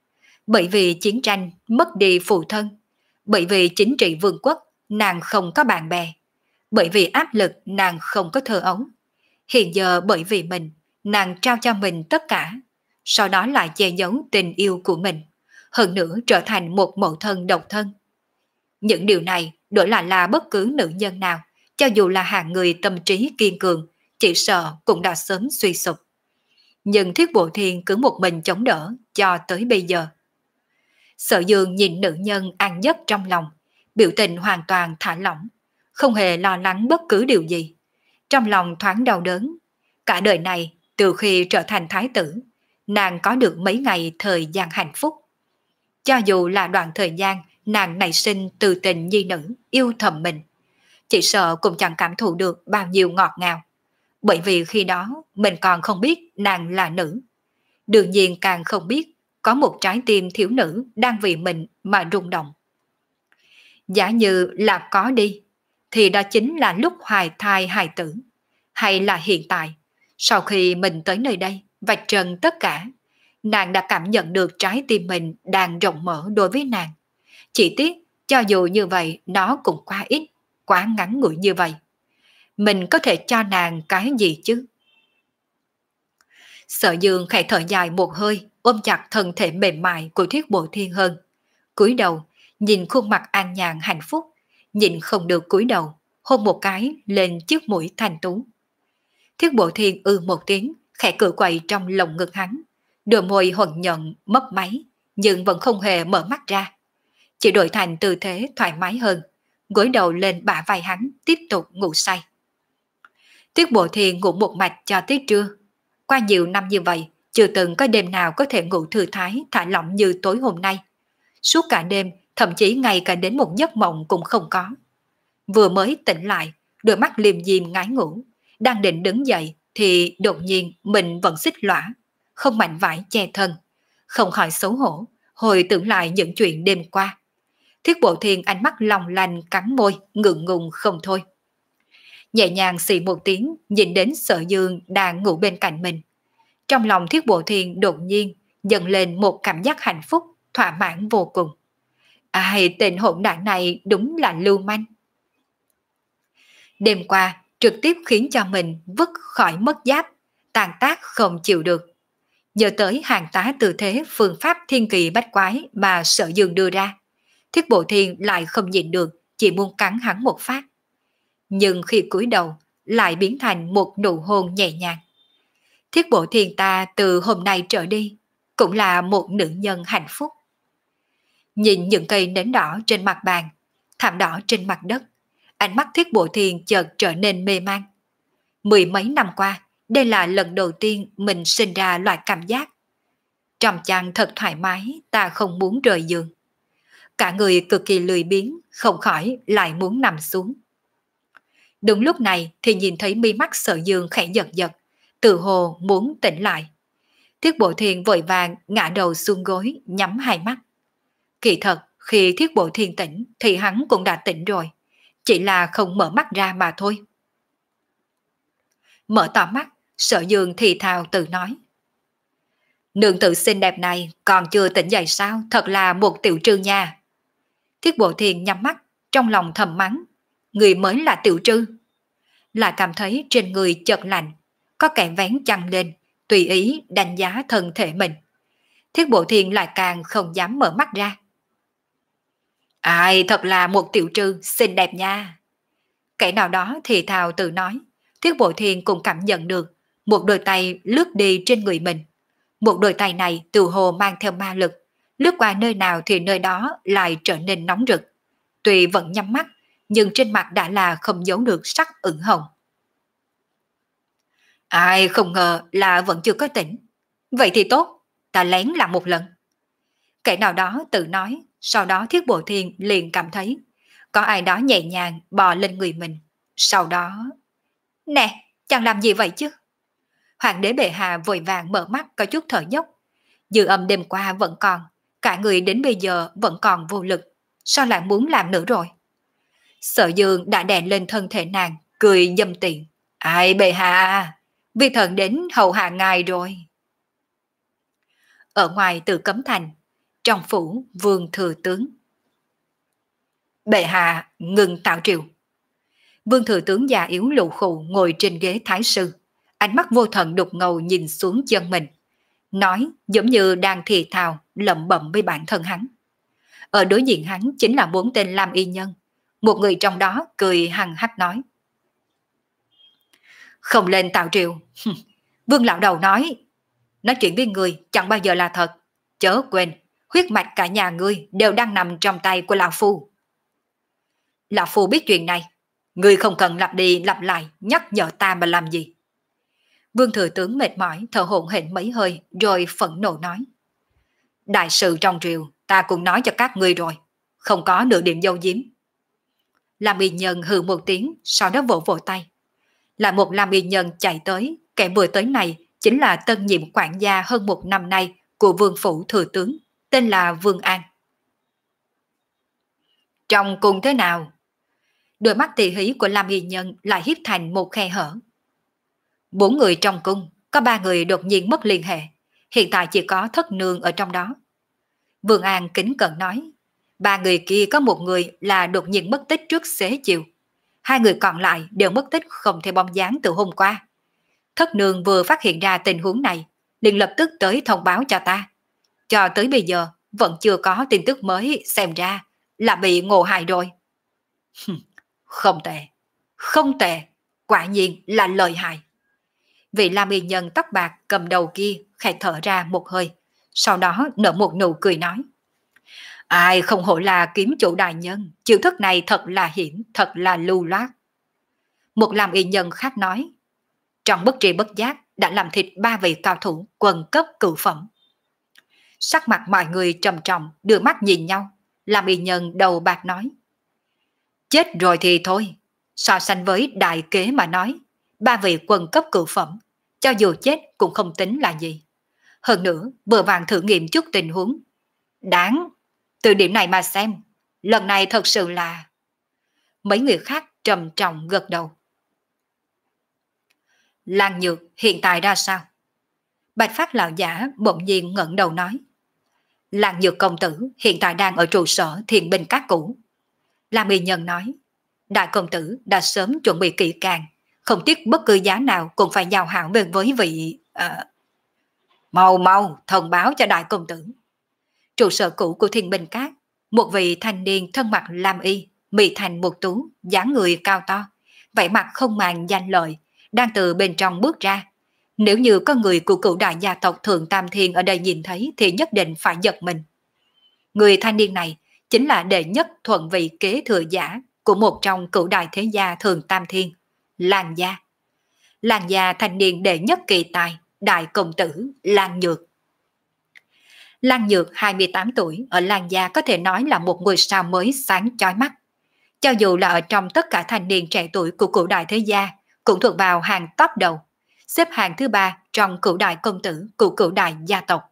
Bởi vì chiến tranh mất đi phụ thân, bởi vì chính trị vương quốc nàng không có bạn bè, bởi vì áp lực nàng không có thơ ấu. Hiện giờ bởi vì mình, nàng trao cho mình tất cả, sau đó lại che giấu tình yêu của mình, hơn nữa trở thành một mẫu thân độc thân. Những điều này đổi lại là bất cứ nữ nhân nào, cho dù là hạng người tâm trí kiên cường, chỉ sợ cũng đã sớm suy sụp. Nhưng Thiết Bộ Thiên cứ một mình chống đỡ cho tới bây giờ. Sở Dương nhìn nữ nhân an giấc trong lòng, biểu tình hoàn toàn thả lỏng, không hề lo lắng bất cứ điều gì. Trong lòng thoáng đau đớn, cả đời này từ khi trở thành thái tử, nàng có được mấy ngày thời gian hạnh phúc. Cho dù là đoạn thời gian nàng nảy sinh từ tình nhi nữ yêu thầm mình, chỉ sợ cũng chẳng cảm thụ được bao nhiêu ngọt ngào. Bởi vì khi đó mình còn không biết nàng là nữ, đương nhiên càng không biết có một trái tim thiếu nữ đang vì mình mà rung động. Giả như là có đi, thì đó chính là lúc hoài thai hài tử, hay là hiện tại, sau khi mình tới nơi đây, vạch trần tất cả, nàng đã cảm nhận được trái tim mình đang rộng mở đối với nàng. Chỉ tiếc, cho dù như vậy, nó cũng quá ít, quá ngắn ngủi như vậy. Mình có thể cho nàng cái gì chứ? Sở Dương khẽ thở dài một hơi, ôm chặt thân thể mềm mại của Thiết Bộ Thiên hơn. Cúi đầu, nhìn khuôn mặt an nhàn hạnh phúc, nhìn không được cúi đầu, hôn một cái lên chiếc mũi thanh tú. Thiết Bộ Thiên ư một tiếng, khẽ cựa quậy trong lồng ngực hắn, đôi môi hồn nhận mất máy, nhưng vẫn không hề mở mắt ra. Chỉ đổi thành tư thế thoải mái hơn, gối đầu lên bả vai hắn, tiếp tục ngủ say. Thiết Bộ Thiên ngủ một mạch cho tới trưa. Qua nhiều năm như vậy, chưa từng có đêm nào có thể ngủ thư thái, thả lỏng như tối hôm nay. Suốt cả đêm, thậm chí ngay cả đến một giấc mộng cũng không có. Vừa mới tỉnh lại, đôi mắt liềm diêm ngái ngủ, đang định đứng dậy thì đột nhiên mình vẫn xích lõa, không mảnh vải che thân, không khỏi xấu hổ, hồi tưởng lại những chuyện đêm qua. Thiết Bộ Thiên ánh mắt long lanh cắn môi, ngượng ngùng không thôi. Nhẹ nhàng xì một tiếng, nhìn đến Sở Dương đang ngủ bên cạnh mình. Trong lòng Thiết Bộ Thiên đột nhiên dâng lên một cảm giác hạnh phúc, thỏa mãn vô cùng. Ai, tên hỗn đản này đúng là lưu manh. Đêm qua trực tiếp khiến cho mình vứt khỏi mất giáp, tàn tác không chịu được. Nhớ tới hàng tá tư thế phương pháp thiên kỳ bách quái mà Sở Dương đưa ra, Thiết Bộ Thiên lại không nhịn được, chỉ muốn cắn hắn một phát. Nhưng khi cúi đầu lại biến thành một nụ hôn nhẹ nhàng. Thiết Bộ Thiên ta từ hôm nay trở đi cũng là một nữ nhân hạnh phúc. Nhìn những cây nến đỏ trên mặt bàn, thảm đỏ trên mặt đất, ánh mắt Thiết Bộ Thiên chợt trở nên mê man. Mười mấy năm qua, đây là lần đầu tiên mình sinh ra loại cảm giác. Trầm chăn thật thoải mái, ta không muốn rời giường. Cả người cực kỳ lười biếng, không khỏi lại muốn nằm xuống. Đúng lúc này thì nhìn thấy mi mắt Sở Dương khẽ giật giật, tự hồ muốn tỉnh lại. Thiết Bộ Thiên vội vàng ngã đầu xuống gối, nhắm hai mắt. Kỳ thật, khi Thiết Bộ Thiên tỉnh thì hắn cũng đã tỉnh rồi, chỉ là không mở mắt ra mà thôi. Mở to mắt, Sở Dương thì thào tự nói. Nương tử xinh đẹp này còn chưa tỉnh dậy sao, thật là một tiểu trư nha. Thiết Bộ Thiên nhắm mắt, trong lòng thầm mắng, người mới là tiểu trư. Lại cảm thấy trên người chợt lạnh, có kẻ vén chăn lên, tùy ý đánh giá thân thể mình. Thiết Bộ Thiên lại càng không dám mở mắt ra. Ai, thật là một tiểu trư xinh đẹp nha. Kẻ nào đó thì thào tự nói. Thiết Bộ Thiên cũng cảm nhận được một đôi tay lướt đi trên người mình. Một đôi tay này từ hồ mang theo ma lực, lướt qua nơi nào thì nơi đó lại trở nên nóng rực. Tuy vẫn nhắm mắt, nhưng trên mặt đã là không giấu được sắc ửng hồng. Ai không ngờ là vẫn chưa có tỉnh. Vậy thì tốt, ta lén làm một lần. Kẻ nào đó tự nói, sau đó Thiết Bộ Thiên liền cảm thấy có ai đó nhẹ nhàng bò lên người mình. Sau đó... Nè, chàng làm gì vậy chứ? Hoàng đế bệ hạ vội vàng mở mắt có chút thở dốc. Dư âm đêm qua vẫn còn, cả người đến bây giờ vẫn còn vô lực. Sao lại muốn làm nữa rồi? Sở Dương đã đè lên thân thể nàng, cười dâm tiện. Ai bệ hạ, vi thần đến hầu hạ ngài rồi. Ở ngoài Tử Cấm Thành, trong phủ Vương Thừa Tướng. Bệ hạ ngừng tạo triều. Vương Thừa Tướng già yếu lù khù ngồi trên ghế thái sư, ánh mắt vô thần đục ngầu nhìn xuống chân mình, nói giống như đang thì thào lẩm bẩm với bản thân hắn. Ở đối diện hắn chính là bốn tên Lam Y nhân, một người trong đó cười hằng hắc nói: Không lên tạo triều. Vương lão đầu nói, nói chuyện với người chẳng bao giờ là thật, chớ quên, huyết mạch cả nhà ngươi đều đang nằm trong tay của lão phu. Lão phu biết chuyện này, ngươi không cần lặp đi lặp lại nhắc nhở ta mà làm gì. Vương Thừa Tướng mệt mỏi thở hổn hển mấy hơi rồi phẫn nộ nói: Đại sự trong triều ta cũng nói cho các ngươi rồi, không có nửa điểm dâu diếm. Lam Y nhân hừ một tiếng, sau đó vỗ vỗ tay. Là một Lam Y nhân chạy tới, kẻ vừa tới này chính là tân nhiệm quản gia hơn một năm nay của Vương phủ Thừa Tướng, tên là Vương An. Trong cung thế nào? Đôi mắt tỉ hí của Lam Y nhân lại hiếp thành một khe hở. Bốn người trong cung, có ba người đột nhiên mất liên hệ, hiện tại chỉ có thất nương ở trong đó. Vương An kính cẩn nói, ba người kia có một người là đột nhiên mất tích trước xế chiều, hai người còn lại đều mất tích không theo bóng dáng từ hôm qua. Thất nương vừa phát hiện ra tình huống này, liền lập tức tới thông báo cho ta. Cho tới bây giờ vẫn chưa có tin tức mới, xem ra là bị ngộ hại rồi. Không tệ, không tệ, quả nhiên là lợi hại. Vị Lam Y nhân tóc bạc cầm đầu kia khẽ thở ra một hơi, sau đó nở một nụ cười nói: Ai không hổ là kiếm chủ đại nhân, chiêu thức này thật là hiểm, thật là lưu loát. Một Lam Y nhân khác nói: Trong bất tri bất giác đã làm thịt ba vị cao thủ quần cấp cửu phẩm. Sắc mặt mọi người trầm trọng, đưa mắt nhìn nhau. Lam Y nhân đầu bạc nói: Chết rồi thì thôi, so sánh với đại kế mà nói, ba vị quần cấp cửu phẩm, cho dù chết cũng không tính là gì. Hơn nữa, vừa vàng thử nghiệm chút tình huống. Đáng, từ điểm này mà xem, lần này thật sự là... Mấy người khác trầm trọng gật đầu. Lan Nhược hiện tại ra sao? Bạch Phát lão giả bỗng nhiên ngẩng đầu nói: Lan Nhược công tử hiện tại đang ở trụ sở Thiền binh các cũ. Lam Y nhân nói: Đại công tử đã sớm chuẩn bị kỹ càng, không tiếc bất cứ giá nào cũng phải giao hảo về với vị... À... Mau mau thông báo cho đại công tử. Trụ sở cũ của Thiên binh các, một vị thanh niên thân mặc lam y, mị thành một tú, dáng người cao to, vẻ mặt không màng danh lợi, đang từ bên trong bước ra. Nếu như có người của cửu đại gia tộc Thượng Tam Thiên ở đây nhìn thấy thì nhất định phải giật mình. Người thanh niên này chính là đệ nhất thuận vị kế thừa giả của một trong cửu đại thế gia Thượng Tam Thiên, Lan gia. Lan gia thanh niên đệ nhất kỳ tài, đại công tử Lan Nhược. Lan Nhược hai mươi tám tuổi ở Lan gia có thể nói là một ngôi sao mới sáng chói mắt. Cho dù là ở trong tất cả thanh niên trẻ tuổi của cửu đại thế gia, cũng thuộc vào hàng top đầu, xếp hạng thứ ba trong cửu đại công tử của cửu đại gia tộc.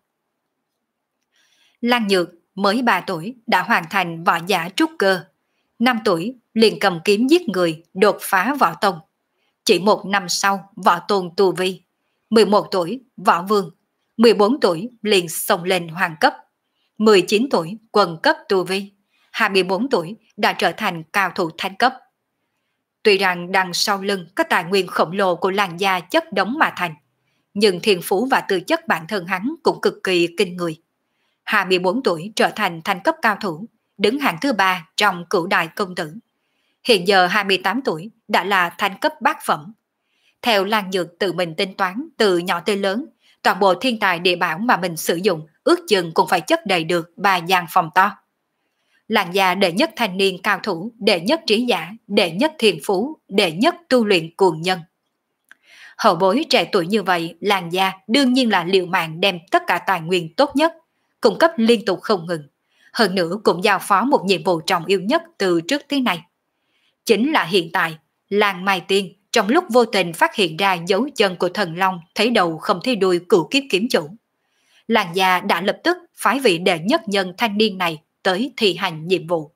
Lan Nhược mới ba tuổi đã hoàn thành võ giả trúc cơ, năm tuổi liền cầm kiếm giết người, đột phá võ tông. Chỉ một năm sau võ tôn tu vi, mười một tuổi võ vương, mười bốn tuổi liền xông lên hoàng cấp, mười chín tuổi quần cấp tu vi, hai mươi bốn tuổi đã trở thành cao thủ thánh cấp. Tuy rằng đằng sau lưng có tài nguyên khổng lồ của Lan gia chất đống mà thành, nhưng thiên phú và tư chất bản thân hắn cũng cực kỳ kinh người. hai mươi bốn tuổi trở thành thánh cấp cao thủ, đứng hạng thứ ba trong cửu đại công tử. Hiện giờ hai mươi tám tuổi đã là thánh cấp bát phẩm. Theo Lan Nhược tự mình tính toán từ nhỏ tới lớn, toàn bộ thiên tài địa bảo mà mình sử dụng ước chừng cũng phải chất đầy được ba gian phòng to. Lan gia đệ nhất thanh niên cao thủ, đệ nhất trí giả, đệ nhất thiền phú, đệ nhất tu luyện cuồng nhân. Hậu bối trẻ tuổi như vậy, Lan gia đương nhiên là liều mạng đem tất cả tài nguyên tốt nhất, cung cấp liên tục không ngừng. Hơn nữa cũng giao phó một nhiệm vụ trọng yếu nhất từ trước tới nay. Chính là hiện tại, Lan Mai Tiên trong lúc vô tình phát hiện ra dấu chân của thần long thấy đầu không thấy đuôi cửu kiếp kiếm chủ. Lan gia đã lập tức phái vị đệ nhất nhân thanh niên này tới thi hành nhiệm vụ.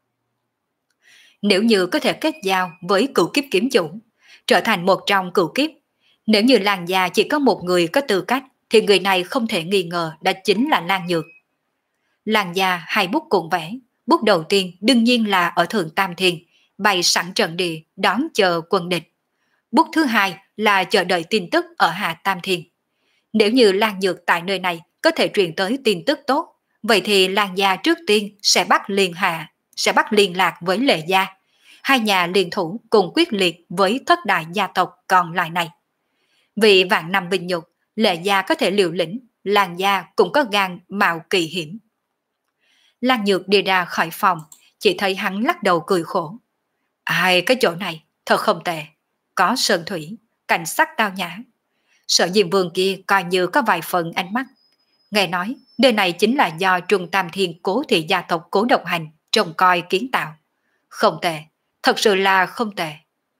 Nếu như có thể kết giao với cửu kiếp kiếm chủ, trở thành một trong cửu kiếp, nếu như Lan gia chỉ có một người có tư cách, thì người này không thể nghi ngờ đã chính là Lan Nhược. Làng gia hai bút cùng vẽ. Bút đầu tiên đương nhiên là ở Thượng Tam Thiên, bày sẵn trận địa đón chờ quân địch. Bút thứ hai là chờ đợi tin tức ở Hạ Tam Thiên. Nếu như Lan Nhược tại nơi này có thể truyền tới tin tức tốt, vậy thì Lan gia trước tiên sẽ bắt liên hạ, sẽ bắt liên lạc với Lệ gia. Hai nhà liên thủ cùng quyết liệt với thất đại gia tộc còn lại này. Vì vạn năm vinh nhục, Lệ gia có thể liều lĩnh, Lan gia cũng có gan mạo kỳ hiểm. Lan Nhược đi ra khỏi phòng, chỉ thấy hắn lắc đầu cười khổ. Ai, cái chỗ này thật không tệ, có sơn thủy, cảnh sắc tao nhã. Sở Diêm Vương kia coi như có vài phần ánh mắt. Nghe nói, nơi này chính là do Trung Tam Thiên Cố Thị gia tộc Cố Độc Hành trông coi kiến tạo. Không tệ, thật sự là không tệ.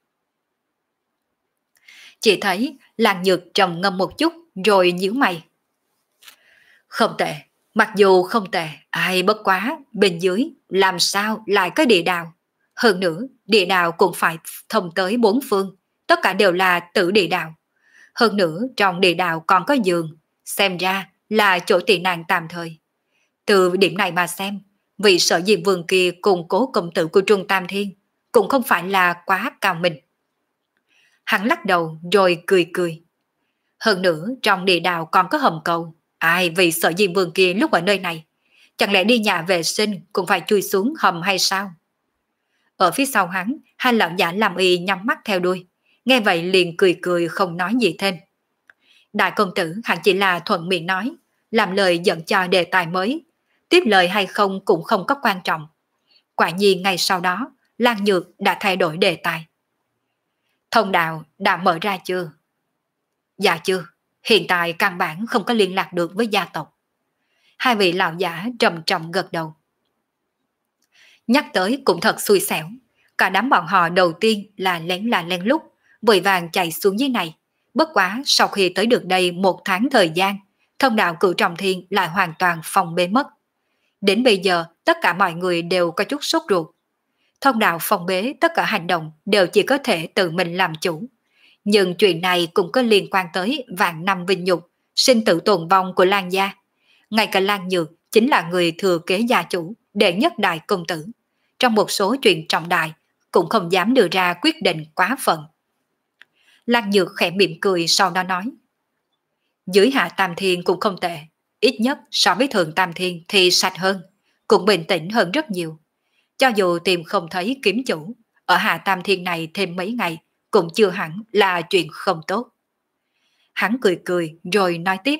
Chỉ thấy Lan Nhược trầm ngâm một chút rồi nhíu mày. Không tệ, mặc dù không tệ, ai bất quá, bên dưới làm sao lại có địa đạo. Hơn nữa, địa đạo cũng phải thông tới bốn phương, tất cả đều là tử địa đạo. Hơn nữa, trong địa đạo còn có giường, xem ra là chỗ tị nạn tạm thời. Từ điểm này mà xem, vị Sở Diêm Vương kia cùng Cố công tử của Trung Tam Thiên cũng không phải là quá cao minh. Hắn lắc đầu rồi cười cười. Hơn nữa, trong địa đạo còn có hầm cầu. Ai vì Sở Diêm Vương kia lúc ở nơi này, chẳng lẽ đi nhà vệ sinh cũng phải chui xuống hầm hay sao? Ở phía sau hắn, hai lão giả làm y nhắm mắt theo đuôi. Nghe vậy liền cười cười không nói gì thêm. Đại công tử hẳn chỉ là thuận miệng nói, làm lời dẫn cho đề tài mới. Tiếp lời hay không cũng không có quan trọng. Quả nhiên ngay sau đó, Lan Nhược đã thay đổi đề tài. Thông đạo đã mở ra chưa? Dạ chưa, hiện tại căn bản không có liên lạc được với gia tộc. Hai vị lão giả trầm trọng gật đầu. Nhắc tới cũng thật xui xẻo. Cả đám bọn họ đầu tiên là lén là lén lút, vội vàng chạy xuống dưới này. Bất quá sau khi tới được đây một tháng thời gian, thông đạo Cửu Trọng Thiên lại hoàn toàn phong bế mất. Đến bây giờ tất cả mọi người đều có chút sốt ruột. Thông đạo phong bế tất cả hành động đều chỉ có thể tự mình làm chủ. Nhưng chuyện này cũng có liên quan tới vạn năm vinh nhục, sinh tử tồn vong của Lan gia. Ngay cả Lan Nhược chính là người thừa kế gia chủ, đệ nhất đại công tử. Trong một số chuyện trọng đại cũng không dám đưa ra quyết định quá phận. Lan Nhược khẽ mỉm cười sau đó nói. Dưới Hạ Tam Thiên cũng không tệ, ít nhất so với Thượng Tam Thiên thì sạch hơn, cũng bình tĩnh hơn rất nhiều. Cho dù tìm không thấy kiếm chủ, ở Hạ Tam Thiên này thêm mấy ngày cũng chưa hẳn là chuyện không tốt. Hắn cười cười rồi nói tiếp.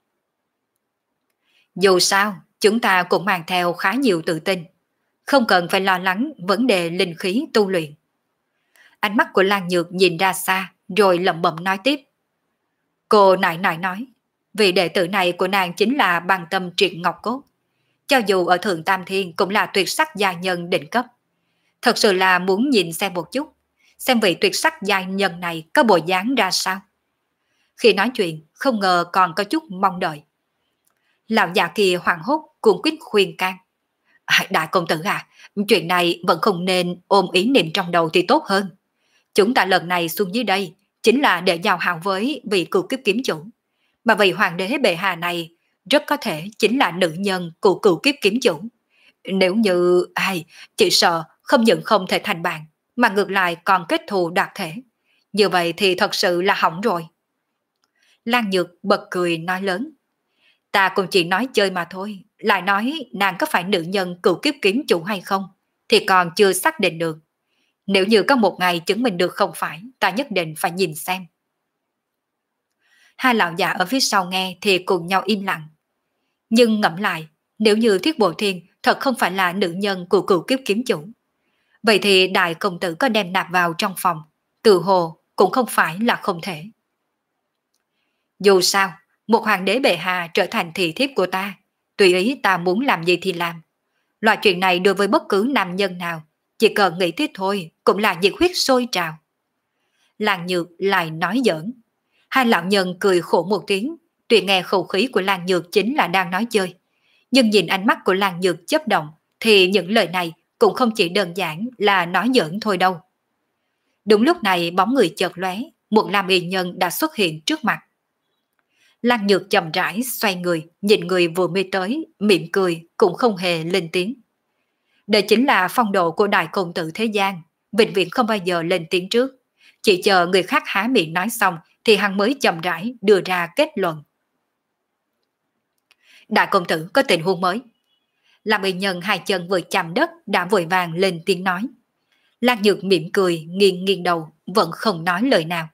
Dù sao, chúng ta cũng mang theo khá nhiều tự tin, không cần phải lo lắng vấn đề linh khí tu luyện. Ánh mắt của Lan Nhược nhìn ra xa rồi lẩm bẩm nói tiếp. Cô nại nại nói, vị đệ tử này của nàng chính là Băng Tâm Triệt Ngọc Cốt. Cho dù ở Thượng Tam Thiên cũng là tuyệt sắc gia nhân đỉnh cấp. Thật sự là muốn nhìn xem một chút, xem vị tuyệt sắc gia nhân này có bộ dáng ra sao. Khi nói chuyện, không ngờ còn có chút mong đợi. Lão già kia hoảng hốt cuồng quyết khuyên can. À, đại công tử à, chuyện này vẫn không nên ôm ý niệm trong đầu thì tốt hơn. Chúng ta lần này xuống dưới đây chính là để giao hảo với vị cựu kiếp kiếm chủ. Mà vị hoàng đế bệ hạ này rất có thể chính là nữ nhân của cựu kiếp kiếm chủ. Nếu như ai chỉ sợ không những không thể thành bạn, mà ngược lại còn kết thù đoạt thể. Như vậy thì thật sự là hỏng rồi. Lan Nhược bật cười nói lớn. Ta cũng chỉ nói chơi mà thôi, lại nói nàng có phải nữ nhân cựu kiếp kiếm chủ hay không, thì còn chưa xác định được. Nếu như có một ngày chứng minh được không phải, ta nhất định phải nhìn xem. Hai lão già ở phía sau nghe thì cùng nhau im lặng. Nhưng ngẫm lại, nếu như Thiết Bộ Thiên thật không phải là nữ nhân của cựu kiếp kiếm chủ, vậy thì đại công tử có đem nạp vào trong phòng, tự hồ cũng không phải là không thể. Dù sao, một hoàng đế bệ hạ trở thành thị thiếp của ta, tùy ý ta muốn làm gì thì làm. Loại chuyện này đối với bất cứ nam nhân nào, chỉ cần nghĩ tới thôi cũng là nhiệt huyết sôi trào. Lan Nhược lại nói giỡn. Hai lão nhân cười khổ một tiếng, tuy nghe khẩu khí của Lan Nhược chính là đang nói chơi. Nhưng nhìn ánh mắt của Lan Nhược chớp động, thì những lời này cũng không chỉ đơn giản là nói giỡn thôi đâu. Đúng lúc này bóng người chợt lóe, một lam y nhân đã xuất hiện trước mặt. Lan Nhược chậm rãi xoay người, nhìn người vừa mới tới, mỉm cười, cũng không hề lên tiếng. Đây chính là phong độ của đại công tử thế gian, vĩnh viễn không bao giờ lên tiếng trước. Chỉ chờ người khác há miệng nói xong thì hắn mới chậm rãi đưa ra kết luận. Đại công tử có tình huống mới. Làm y nhân hai chân vừa chạm đất đã vội vàng lên tiếng nói. Lan Nhược mỉm cười, nghiêng nghiêng đầu, vẫn không nói lời nào.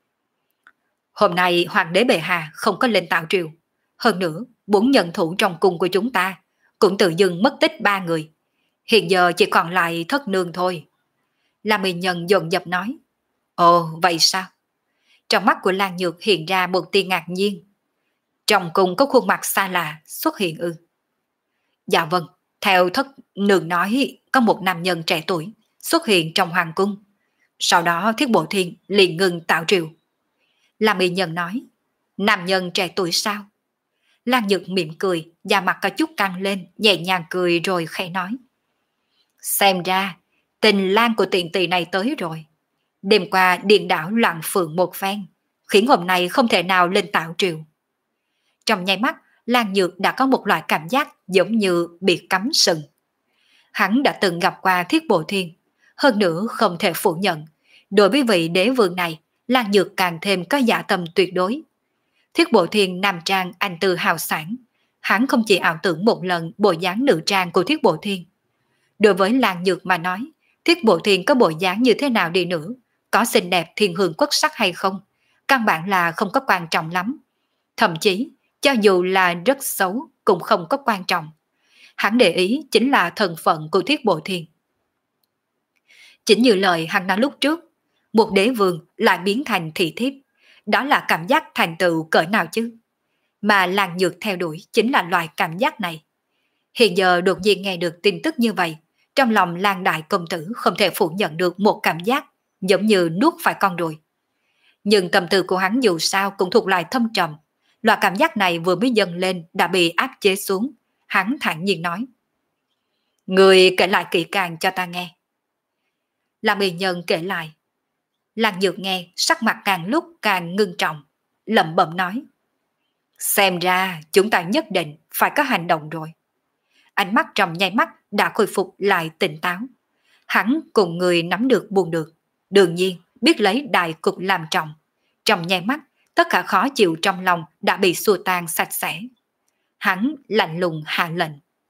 Hôm nay hoàng đế bệ hạ không có lên tạo triều. Hơn nữa, bốn nhân thủ trong cung của chúng ta cũng tự dưng mất tích ba người. Hiện giờ chỉ còn lại thất nương thôi. Lam y nhân dồn dập nói. Ồ, vậy sao? Trong mắt của Lan Nhược hiện ra một tia ngạc nhiên. Trong cung có khuôn mặt xa lạ xuất hiện ư? Dạ vâng, theo thất nương nói có một nam nhân trẻ tuổi xuất hiện trong hoàng cung. Sau đó Thiết Bộ Thiên liền ngừng tạo triều. Lam y nhân nói. Nam nhân trẻ tuổi sao? Lan Nhược mỉm cười, da mặt có chút căng lên, nhẹ nhàng cười rồi khẽ nói. Xem ra, tình lang của tiện tỳ này tới rồi. Đêm qua điện đảo loạn phượng một phen, khiến hôm nay không thể nào lên tạo triều. Trong nháy mắt, Lan Nhược đã có một loại cảm giác giống như bị cắm sừng. Hắn đã từng gặp qua Thiết Bộ Thiên, hơn nữa không thể phủ nhận. Đối với vị đế vương này, Lan Nhược càng thêm có dạ tâm tuyệt đối. Thiết Bộ Thiên nam trang anh tư hào sản, hắn không chỉ ảo tưởng một lần bộ dáng nữ trang của Thiết Bộ Thiên. Đối với Lan Nhược mà nói, Thiết Bộ Thiên có bộ dáng như thế nào đi nữa, có xinh đẹp thiên hương quốc sắc hay không, căn bản là không có quan trọng lắm. Thậm chí, cho dù là rất xấu cũng không có quan trọng. Hắn để ý chính là thân phận của Thiết Bộ Thiên. Chính như lời hắn nói lúc trước, một đế vương lại biến thành thị thiếp, đó là cảm giác thành tựu cỡ nào chứ? Mà Lan Nhược theo đuổi chính là loại cảm giác này. Hiện giờ đột nhiên nghe được tin tức như vậy, trong lòng Lan đại công tử không thể phủ nhận được một cảm giác giống như nuốt phải con ruồi. Nhưng tâm tư của hắn dù sao cũng thuộc loại thâm trầm. Loại cảm giác này vừa mới dâng lên đã bị áp chế xuống. Hắn thản nhiên nói. Người kể lại kỹ càng cho ta nghe. Lam y nhân kể lại. Lan Nhược nghe sắc mặt càng lúc càng ngưng trọng, lẩm bẩm nói. Xem ra chúng ta nhất định phải có hành động rồi. Ánh mắt trong nháy mắt đã khôi phục lại tỉnh táo. Hắn cùng người nắm được buông được, đương nhiên biết lấy đại cục làm trọng. Trong nháy mắt, tất cả khó chịu trong lòng đã bị xua tan sạch sẽ. Hắn lạnh lùng hạ lệnh.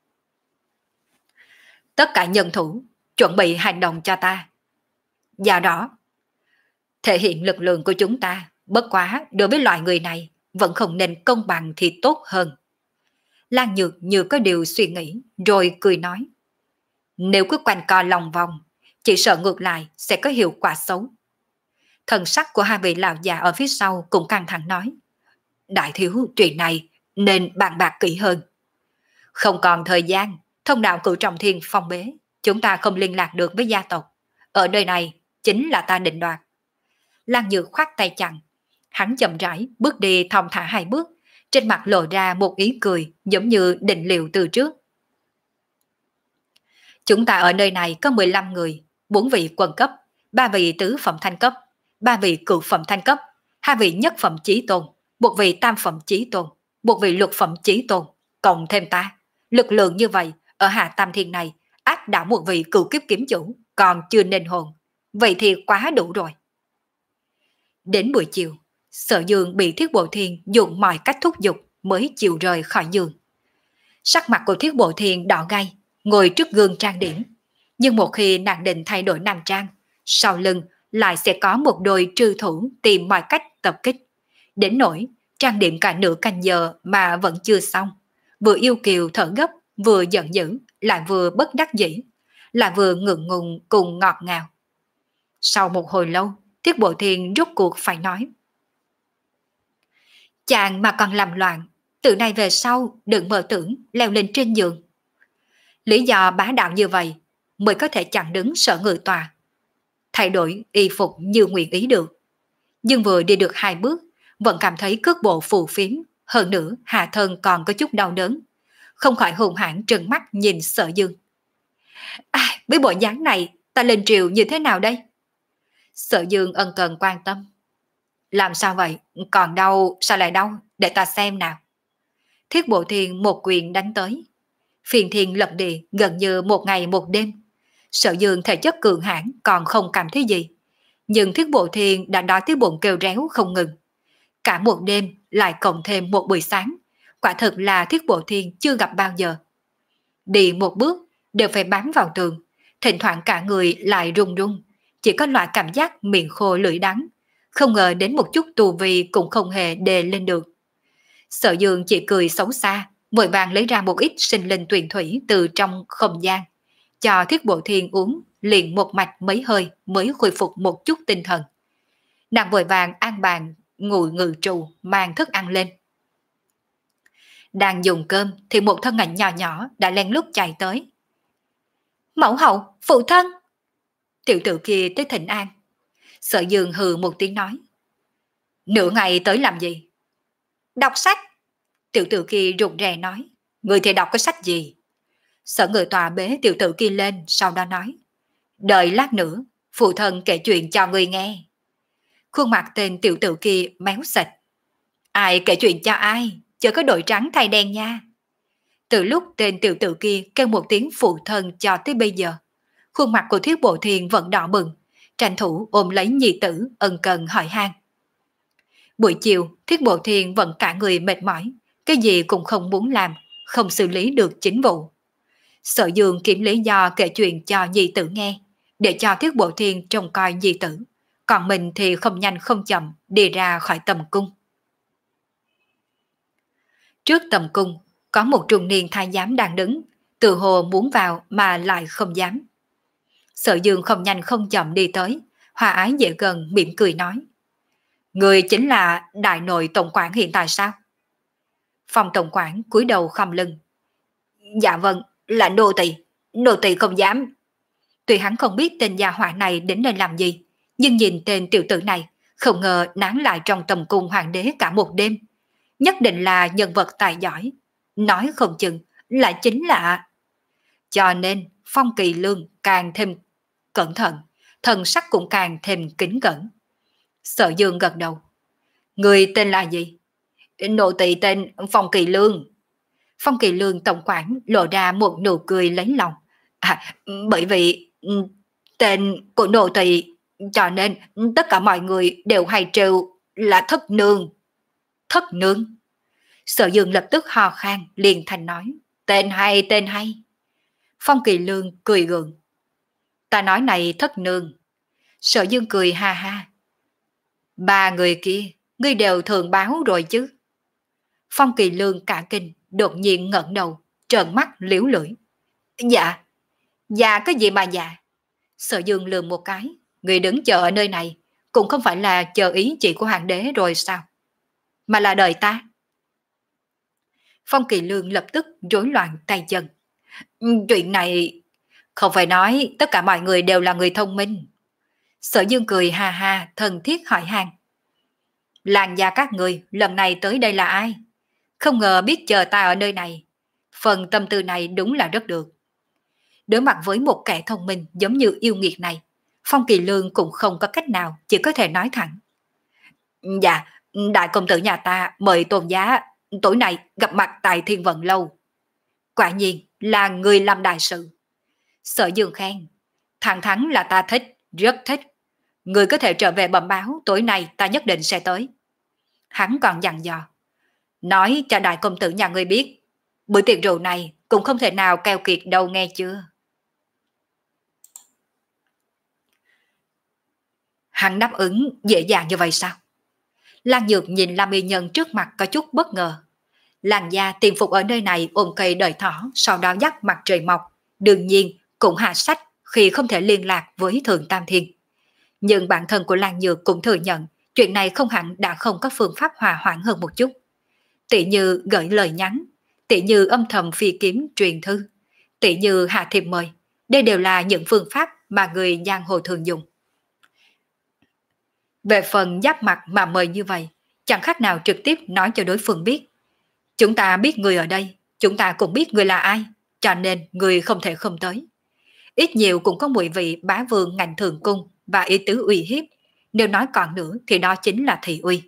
Tất cả nhân thủ, chuẩn bị hành động cho ta. Do đó, thể hiện lực lượng của chúng ta, bất quá đối với loại người này, vẫn không nên công bằng thì tốt hơn. Lan Nhược như có điều suy nghĩ, rồi cười nói. Nếu cứ quanh co lòng vòng, chỉ sợ ngược lại sẽ có hiệu quả xấu. Thần sắc của hai vị lão già ở phía sau cũng căng thẳng nói. Đại thiếu chuyện này nên bàn bạc kỹ hơn. Không còn thời gian, thông đạo cửu trọng thiên phong bế, chúng ta không liên lạc được với gia tộc. Ở nơi này chính là ta định đoạt. Lan Nhược khoát tay chặn, hắn chậm rãi bước đi thong thả hai bước, trên mặt lộ ra một ý cười giống như định liệu từ trước. Chúng ta ở nơi này có mười lăm người, bốn vị quân cấp, ba vị tứ phẩm thanh cấp, ba vị cửu phẩm thanh cấp, hai vị nhất phẩm chí tôn, một vị tam phẩm chí tôn, một vị lục phẩm chí tôn, cộng thêm ta. Lực lượng như vậy, ở Hạ Tam Thiên này, áp đảo một vị cửu kiếp kiếm chủ, còn chưa nên hồn. Vậy thì quá đủ rồi. Đến buổi chiều, Sở Dương bị Thiết Bộ Thiên dùng mọi cách thúc giục mới chịu rời khỏi giường. Sắc mặt của Thiết Bộ Thiên đỏ gay, ngồi trước gương trang điểm. Nhưng một khi nàng định thay đổi nam trang, sau lưng lại sẽ có một đôi trư thủ tìm mọi cách tập kích. Đến nỗi trang điểm cả nửa canh giờ mà vẫn chưa xong. Vừa yêu kiều thở gấp, vừa giận dữ, lại vừa bất đắc dĩ, lại vừa ngượng ngùng cùng ngọt ngào. Sau một hồi lâu, Thiết Bộ Thiên rốt cuộc phải nói. Chàng mà còn làm loạn, từ nay về sau đừng mơ tưởng leo lên trên giường. Lý do bá đạo như vậy mới có thể chặn đứng Sở Ngự Tòa. Thay đổi y phục như nguyện ý được. Nhưng vừa đi được hai bước, vẫn cảm thấy cước bộ phù phiếm, hơn nữa hạ thân còn có chút đau đớn. Không khỏi hùng hãn trừng mắt nhìn Sở Dương. À, với bộ dáng này, ta lên triều như thế nào đây? Sở Dương ân cần quan tâm. Làm sao vậy? Còn đau, sao lại đau? Để ta xem nào. Thiết Bộ Thiên một quyền đánh tới. Phiền thiên lập địa gần như một ngày một đêm. Sở Dương thể chất cường hãn còn không cảm thấy gì. Nhưng Thiết Bộ Thiên đã đói tới bụng kêu réo không ngừng. Cả một đêm lại cộng thêm một buổi sáng. Quả thực là Thiết Bộ Thiên chưa gặp bao giờ. Đi một bước đều phải bám vào tường. Thỉnh thoảng cả người lại run run. Chỉ có loại cảm giác miệng khô lưỡi đắng. Không ngờ đến một chút tù vi cũng không hề đề lên được. Sở Dương chỉ cười xấu xa, vội vàng lấy ra một ít sinh linh tuyền thủy từ trong không gian. Cho Thiết Bộ Thiên uống, liền một mạch mấy hơi mới khôi phục một chút tinh thần. Nàng vội vàng an bàn, ngồi ngự trụ, mang thức ăn lên. Đang dùng cơm thì một thân ảnh nhỏ nhỏ đã len lút chạy tới. Mẫu hậu, phụ thân! Tiểu tử kia tới thỉnh an. Sở Dương hừ một tiếng nói. Nửa ngày tới làm gì? Đọc sách. Tiểu tử kia rụt rè nói. Người thì đọc cái sách gì? Sở Ngự Tọa bế tiểu tử kia lên, sau đó nói. Đợi lát nữa, phụ thân kể chuyện cho người nghe. Khuôn mặt tên tiểu tử kia méo xệch. Ai kể chuyện cho ai? Chớ có đội trắng thay đen nha. Từ lúc tên tiểu tử kia kêu một tiếng phụ thân cho tới bây giờ, khuôn mặt của Thiết Bộ Thiên vẫn đỏ bừng, tranh thủ ôm lấy nhi tử ân cần hỏi han. Buổi chiều, Thiết Bộ Thiên vẫn cả người mệt mỏi, cái gì cũng không muốn làm, không xử lý được chính vụ. Sở Dương kiếm lý do kể chuyện cho nhi tử nghe, để cho Thiết Bộ Thiên trông coi nhi tử, còn mình thì không nhanh không chậm đi ra khỏi tầm cung. Trước tầm cung, có một trung niên thái giám đang đứng, tự hồ muốn vào mà lại không dám. Sở Dương không nhanh không chậm đi tới, hòa ái dễ gần mỉm cười nói. Người chính là đại nội tổng quản hiện tại sao? Phòng tổng quản cúi đầu khom lưng. Dạ vâng, là nô tỳ, nô tỳ không dám. Tuy hắn không biết tên gia hỏa này đến đây làm gì, nhưng nhìn tên tiểu tử này, không ngờ nán lại trong tầm cung hoàng đế cả một đêm. Nhất định là nhân vật tài giỏi, nói không chừng lại chính là... Cho nên Phong Kỳ Lương càng thêm cẩn thận, thần sắc cũng càng thêm kính cẩn. Sở Dương gật đầu. Người tên là gì? Nô tỳ tên Phong Kỳ Lương. Phong Kỳ Lương tổng quản lộ ra một nụ cười lấy lòng. À, bởi vì tên của nô tỳ cho nên tất cả mọi người đều hay trêu là thất nương. Thất nương? Sở Dương lập tức hò khan liền thành nói. Tên hay, tên hay. Phong Kỳ Lương cười gượng. Ta nói này thất nương. Sở Dương cười ha ha. Ba người kia, ngươi đều thường báo rồi chứ. Phong Kỳ Lương cả kinh, đột nhiên ngẩng đầu, trợn mắt liếu lưỡi. Dạ, dạ cái gì mà dạ? Sở Dương lườm một cái, người đứng chờ ở nơi này, cũng không phải là chờ ý chỉ của hoàng đế rồi sao? Mà là đợi ta. Phong Kỳ Lương lập tức rối loạn tay chân. Chuyện này không phải nói tất cả mọi người đều là người thông minh. Sở Dương cười ha ha, thân thiết hỏi han. Làng gia các người lần này tới đây là ai? Không ngờ biết chờ ta ở nơi này. Phần tâm tư này đúng là rất được. Đối mặt với một kẻ thông minh giống như yêu nghiệt này, Phong Kỳ Lương cũng không có cách nào, chỉ có thể nói thẳng. Dạ, đại công tử nhà ta mời tôn giá tối nay gặp mặt tại Thiên Vận Lâu. Quả nhiên là người làm đại sự. Sở Dương khen. Thẳng thắn là ta thích, rất thích. Người có thể trở về bẩm báo tối nay ta nhất định sẽ tới. Hắn còn dặn dò. Nói cho đại công tử nhà ngươi biết, bữa tiệc rượu này cũng không thể nào keo kiệt đâu nghe chưa. Hắn đáp ứng dễ dàng như vậy sao? Lan Nhược nhìn Lam Y Nhân trước mặt có chút bất ngờ. Làn gia tiền phục ở nơi này ôm cây đợi thỏ, sau đó dắt mặt trời mọc, đương nhiên cũng hạ sách khi không thể liên lạc với Thượng Tam Thiên. Nhưng bản thân của Lan Nhược cũng thừa nhận chuyện này không hẳn đã không có phương pháp hòa hoãn hơn một chút. Tỷ như gửi lời nhắn, tỷ như âm thầm phi kiếm truyền thư, tỷ như hạ thiệp mời, đây đều là những phương pháp mà người giang hồ thường dùng. Về phần giáp mặt mà mời như vậy, chẳng khác nào trực tiếp nói cho đối phương biết. Chúng ta biết người ở đây, chúng ta cũng biết người là ai, cho nên người không thể không tới. Ít nhiều cũng có mùi vị bá vương ngành thường cung và ý tứ uy hiếp, Nếu nói còn nữa thì đó chính là thị uy.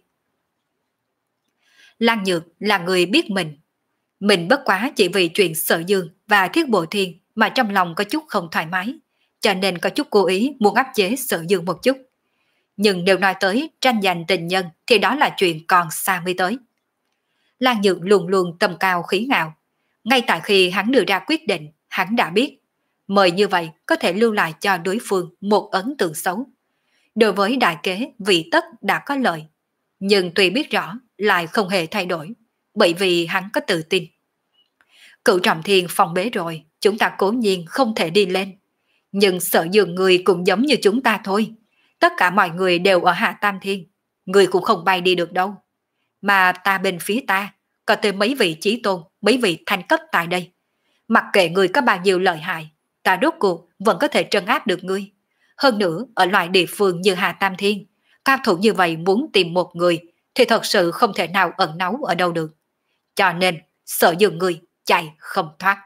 Lan Nhược là người biết mình. Mình bất quá chỉ vì chuyện Sở Dương và Thiết Bộ Thiên mà trong lòng có chút không thoải mái, cho nên có chút cố ý muốn áp chế Sở Dương một chút. Nhưng nếu nói tới tranh giành tình nhân thì đó là chuyện còn xa mới tới. Lan Nhược luôn luôn tầm cao khí ngạo. Ngay tại khi hắn đưa ra quyết định, hắn đã biết. Mời như vậy có thể lưu lại cho đối phương một ấn tượng xấu. Đối với đại kế vị tất đã có lợi. Nhưng tuy biết rõ lại không hề thay đổi, bởi vì hắn có tự tin. Cửu Trọng Thiên phong bế rồi, chúng ta cố nhiên không thể đi lên. Nhưng Sở Dương người cũng giống như chúng ta thôi. Tất cả mọi người đều ở Hạ Tam Thiên. Người cũng không bay đi được đâu. Mà ta bên phía ta, có tới mấy vị chí tôn, mấy vị thanh cấp tại đây. Mặc kệ người có bao nhiêu lợi hại, ta rốt cuộc vẫn có thể trấn áp được ngươi. Hơn nữa, ở loại địa phương như Hạ Tam Thiên, cao thủ như vậy muốn tìm một người thì thật sự không thể nào ẩn náu ở đâu được. Cho nên, Sở Dương người chạy không thoát.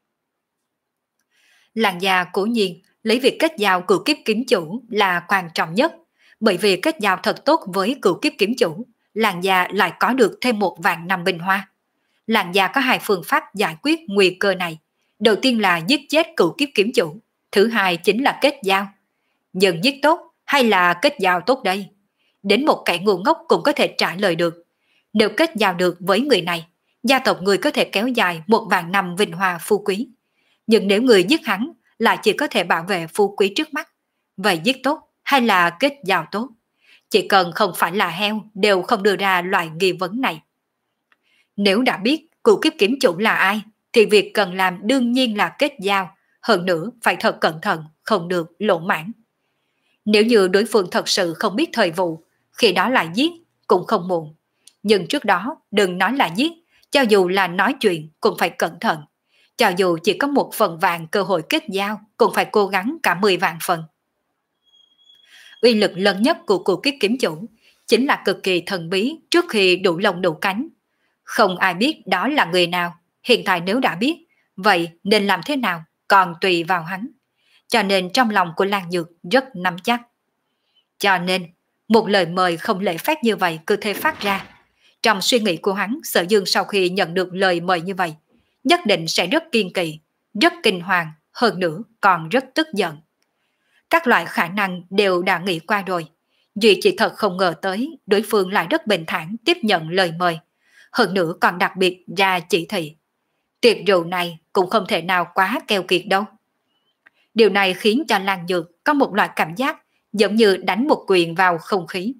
Làng gia cố nhiên lấy việc kết giao cửu kiếp kiếm chủ là quan trọng nhất, bởi vì kết giao thật tốt với cửu kiếp kiếm chủ, làng gia lại có được thêm một vạn năm bình hoa. Làng gia có hai phương pháp giải quyết nguy cơ này. Đầu tiên là giết chết cửu kiếp kiếm chủ, thứ hai chính là kết giao. Nhưng giết tốt hay là kết giao tốt đây? Đến một kẻ ngu ngốc cũng có thể trả lời được. Nếu kết giao được với người này, gia tộc người có thể kéo dài một vạn năm vinh hoa phú quý. Nhưng nếu người giết hắn lại chỉ có thể bảo vệ phú quý trước mắt, vậy giết tốt hay là kết giao tốt? Chỉ cần không phải là heo đều không đưa ra loại nghi vấn này. Nếu đã biết cửu kiếp kiếm chủ là ai, thì việc cần làm đương nhiên là kết giao, hơn nữa phải thật cẩn thận, không được lỗ mãn. Nếu như đối phương thật sự không biết thời vụ, khi đó lại giết cũng không muộn. Nhưng trước đó đừng nói là giết, cho dù là nói chuyện cũng phải cẩn thận. Cho dù chỉ có một phần vạn cơ hội kết giao, cũng phải cố gắng cả mười vạn phần. Uy lực lớn nhất của cửu kiếp kiếm chủ chính là cực kỳ thần bí trước khi đủ lông đủ cánh. Không ai biết đó là người nào, hiện tại nếu đã biết, vậy nên làm thế nào còn tùy vào hắn. Cho nên trong lòng của Lan Nhược rất nắm chắc. Cho nên, một lời mời không lễ phép như vậy cứ thế phát ra. Trong suy nghĩ của hắn, Sở Dương sau khi nhận được lời mời như vậy, nhất định sẽ rất kiên kỵ, rất kinh hoàng, hơn nữa còn rất tức giận. Các loại khả năng đều đã nghĩ qua rồi. Duy chỉ thật không ngờ tới đối phương lại rất bình thản tiếp nhận lời mời. Hơn nữa còn đặc biệt ra chỉ thị. Tiệc rượu này cũng không thể nào quá keo kiệt đâu. Điều này khiến cho Lan Nhược có một loại cảm giác giống như đánh một quyền vào không khí.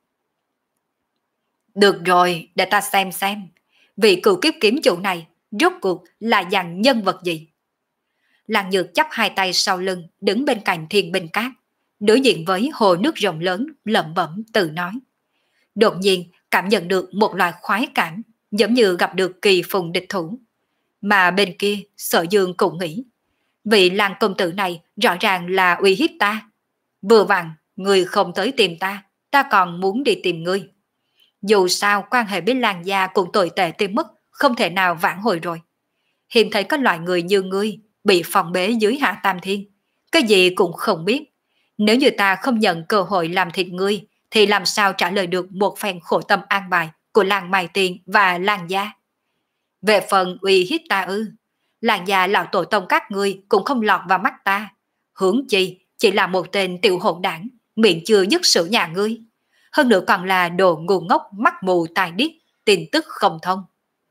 Được rồi, để ta xem xem, vị cửu kiếp kiếm chủ này rốt cuộc là dạng nhân vật gì? Lan Nhược chắp hai tay sau lưng, đứng bên cạnh Thiên Bình Cát, đối diện với hồ nước rộng lớn, lẩm bẩm tự nói. Đột nhiên cảm nhận được một loại khoái cảm, giống như gặp được kỳ phùng địch thủ. Mà bên kia, Sở Dương cũng nghĩ, vị Lan công tử này rõ ràng là uy hiếp ta. Vừa vặn, người không tới tìm ta, ta còn muốn đi tìm ngươi. Dù sao quan hệ với Lan gia cũng tồi tệ tới mức không thể nào vãn hồi rồi. Hiếm thấy có loại người như ngươi bị phòng bế dưới Hạ Tam Thiên, cái gì cũng không biết. Nếu như ta không nhận cơ hội làm thịt ngươi, thì làm sao trả lời được một phen khổ tâm an bài của Lan Mai Tiền và Lan gia? Về phần uy hiếp ta ư, Lan gia lão tổ tông các ngươi cũng không lọt vào mắt ta. Hướng chi chỉ là một tên tiểu hỗn đảng, miệng chưa dứt sử nhà ngươi. Hơn nữa còn là đồ ngu ngốc mắt mù tai điếc, tin tức không thông.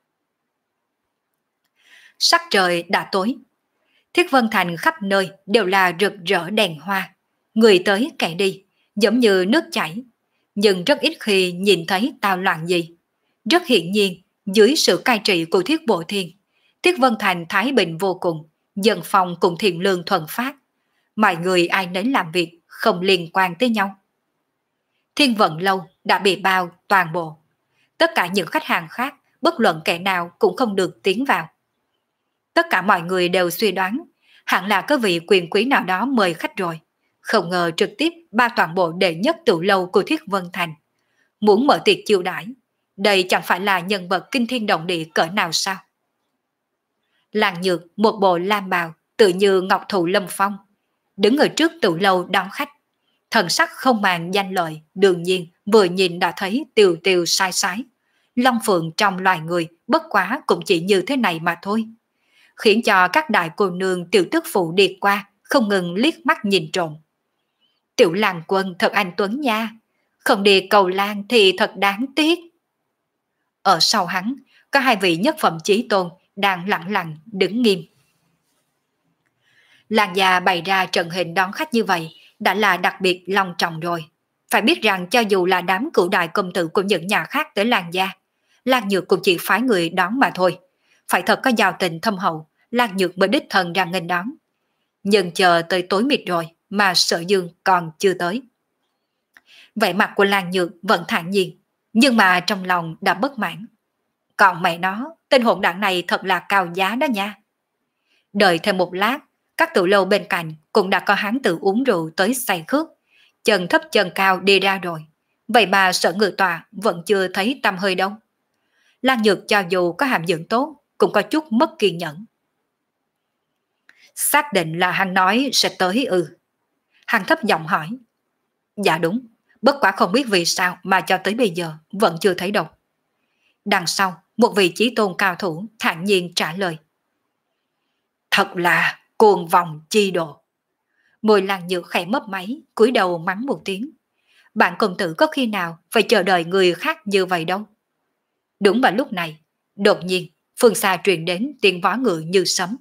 Sắc trời đã tối. Thiết Vân Thành khắp nơi đều là rực rỡ đèn hoa. Người tới kẻ đi, giống như nước chảy. Nhưng rất ít khi nhìn thấy tao loạn gì. Rất hiển nhiên, dưới sự cai trị của Thiết Bộ Thiên, Thiết Vân Thành thái bình vô cùng, dân phòng cùng thiện lương thuần phát. Mọi người ai nấy làm việc, không liên quan tới nhau. Thiên Vận Lâu đã bị bao toàn bộ. Tất cả những khách hàng khác, bất luận kẻ nào cũng không được tiến vào. Tất cả mọi người đều suy đoán, hẳn là có vị quyền quý nào đó mời khách rồi. Không ngờ trực tiếp ba toàn bộ đệ nhất tựu lâu của Thiết Vân Thành. Muốn mở tiệc chiêu đãi, đây chẳng phải là nhân vật kinh thiên động địa cỡ nào sao? Lan Nhược một bộ lam bào, tự như ngọc thụ lâm phong, đứng ở trước tựu lâu đón khách. Thần sắc không màng danh lợi, đương nhiên vừa nhìn đã thấy tiều tiều sai sái. Long phượng trong loài người bất quá cũng chỉ như thế này mà thôi. Khiến cho các đại cô nương tiểu tức phụ điệt qua không ngừng liếc mắt nhìn trộm. Tiểu Lang Quân thật anh tuấn nha, không đi cầu Lan thì thật đáng tiếc. Ở sau hắn, có hai vị nhất phẩm chí tôn đang lặng lặng đứng nghiêm. Làng già bày ra trận hình đón khách như vậy đã là đặc biệt long trọng rồi. Phải biết rằng cho dù là đám cửu đại công tử của những nhà khác tới làng gia, Lan Nhược cũng chỉ phái người đón mà thôi. Phải thật có giao tình thâm hậu, Lan Nhược mới đích thân ra nghênh đón. Nhưng chờ tới tối mịt rồi mà Sở Dương còn chưa tới. Vẻ mặt của Lan Nhược vẫn thản nhiên, nhưng mà trong lòng đã bất mãn. Còn mẹ nó, tên hỗn đảng này thật là cao giá đó nha. Đợi thêm một lát, các tiểu lâu bên cạnh cũng đã có hán tử uống rượu tới say khước, chân thấp chân cao đi ra rồi. Vậy mà Sở Ngự Tọa vẫn chưa thấy tăm hơi đâu. Lan Nhược cho dù có hàm dưỡng tốt, cũng có chút mất kiên nhẫn. Xác định là hắn nói sẽ tới ư? Hắn thấp giọng hỏi. Dạ đúng, bất quả không biết vì sao mà cho tới bây giờ vẫn chưa thấy đâu. Đằng sau, một vị chí tôn cao thủ thản nhiên trả lời. Thật là cuồng vòng chi độ. Môi Lan Nhược khẽ mấp máy, cúi đầu mắng một tiếng. Bạn công tử có khi nào phải chờ đợi người khác như vậy đâu. Đúng vào lúc này, đột nhiên, phương xa truyền đến tiếng vó ngựa như sấm.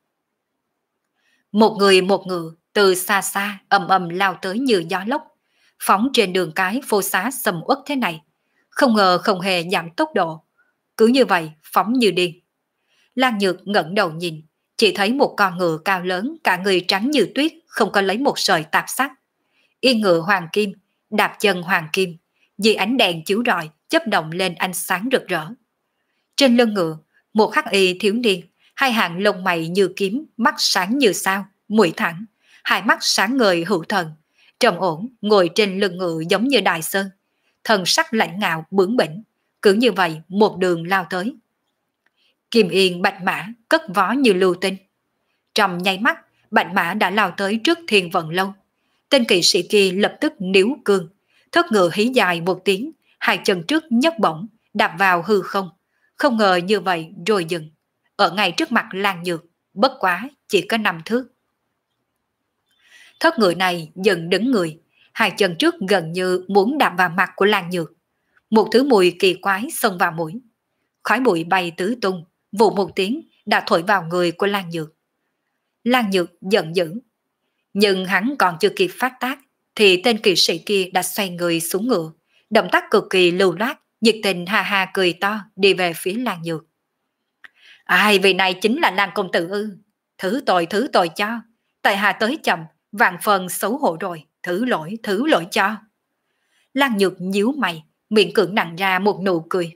Một người một ngựa từ xa xa ầm ầm lao tới như gió lốc, phóng trên đường cái phô xá sầm uất thế này. Không ngờ không hề giảm tốc độ. Cứ như vậy, phóng như điên. Lan Nhược ngẩng đầu nhìn, chỉ thấy một con ngựa cao lớn, cả người trắng như tuyết, không có lấy một sợi tạp sắc. Yên ngựa hoàng kim, đạp chân hoàng kim, dưới ánh đèn chiếu rọi, chớp động lên ánh sáng rực rỡ. Trên lưng ngựa, một hắc y thiếu niên, hai hàng lông mày như kiếm, mắt sáng như sao, mũi thẳng, hai mắt sáng ngời hữu thần, trầm ổn ngồi trên lưng ngựa giống như đại sơn, thần sắc lãnh ngạo bướng bỉnh, cứ như vậy một đường lao tới. Kim Yên bạch mã cất vó như lưu tinh. Trong nháy mắt, bạch mã đã lao tới trước Thiên Vận Lâu. Tên kỵ sĩ kia lập tức níu cương, thất ngựa hí dài một tiếng, hai chân trước nhấc bổng, đạp vào hư không. Không ngờ như vậy rồi dừng, ở ngay trước mặt Lan Nhược, bất quá chỉ có năm thước. Thất ngựa này dần đứng người, hai chân trước gần như muốn đạp vào mặt của Lan Nhược. Một thứ mùi kỳ quái xông vào mũi. Khói bụi bay tứ tung, vụ một tiếng đã thổi vào người của Lan Nhược. Lan Nhược giận dữ. Nhưng hắn còn chưa kịp phát tác, thì tên kỵ sĩ kia đã xoay người xuống ngựa. Động tác cực kỳ lưu loát, nhiệt tình ha ha cười to đi về phía Lan Nhược. Ai, vị này chính là Lan công tử ư? Thứ tội thứ tội cho. Tại hạ tới chậm, vạn phần xấu hổ rồi, thứ lỗi thứ lỗi cho. Lan Nhược nhíu mày, miệng cưỡng nặng ra một nụ cười.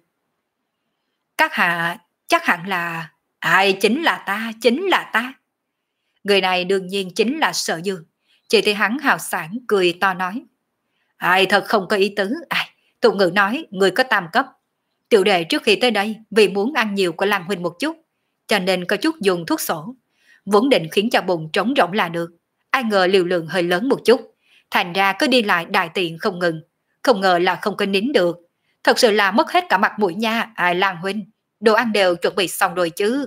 Các hạ chắc hẳn là... Ai, chính là ta, chính là ta. Người này đương nhiên chính là Sở Dương. Chỉ thấy hắn hào sảng cười to nói. Ai, thật không có ý tứ. Ai, tục ngữ nói người có tam cấp. Tiểu đệ trước khi tới đây vì muốn ăn nhiều của Lan huynh một chút, cho nên có chút dùng thuốc sổ. Vốn định khiến cho bụng trống rỗng là được. Ai ngờ liều lượng hơi lớn một chút. Thành ra cứ đi lại đại tiện không ngừng. Không ngờ là không có nín được. Thật sự là mất hết cả mặt mũi nha. Ai, Lan huynh, đồ ăn đều chuẩn bị xong rồi chứ.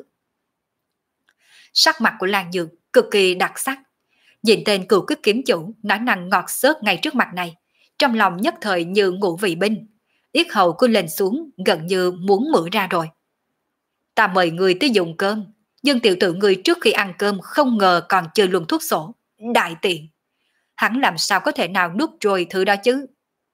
Sắc mặt của Lan Nhược cực kỳ đặc sắc. Nhìn tên cựu kích kiếm chủ nói năng ngọt xớt ngay trước mặt này, trong lòng nhất thời như ngũ vị binh, yết hầu cứ lên xuống gần như muốn mửa ra rồi. Ta mời người tới dùng cơm, nhưng tiểu tử người trước khi ăn cơm không ngờ còn chơi luôn thuốc sổ, đại tiện. Hắn làm sao có thể nào nuốt trôi thứ đó chứ?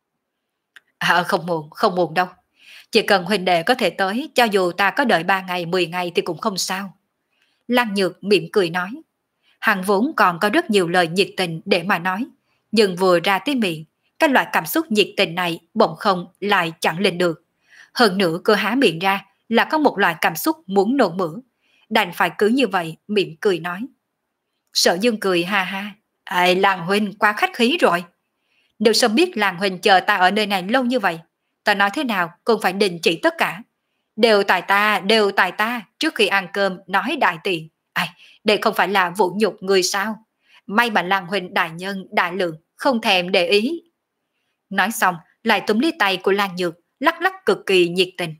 À, không muộn, không muộn đâu. Chỉ cần huynh đệ có thể tới, cho dù ta có đợi ba ngày, mười ngày thì cũng không sao. Lan Nhược mỉm cười nói. Hắn vốn còn có rất nhiều lời nhiệt tình để mà nói, nhưng vừa ra tới miệng, cái loại cảm xúc nhiệt tình này bỗng không lại chẳng lên được. Hơn nữa cơ há miệng ra là có một loại cảm xúc muốn nôn mửa, đành phải cứ như vậy mỉm cười nói. Sở Dương cười ha ha. Ai, Lan huynh quá khách khí rồi. Nếu sớm biết Lan huynh chờ ta ở nơi này lâu như vậy, ta nói thế nào cũng phải đình chỉ tất cả. Đều tại ta, đều tại ta, trước khi ăn cơm nói đại tiện. Ai, đây không phải là vũ nhục người sao? May mà Lan huynh đại nhân, đại lượng, không thèm để ý. Nói xong, lại túm lấy tay của Lan Nhược, lắc lắc cực kỳ nhiệt tình.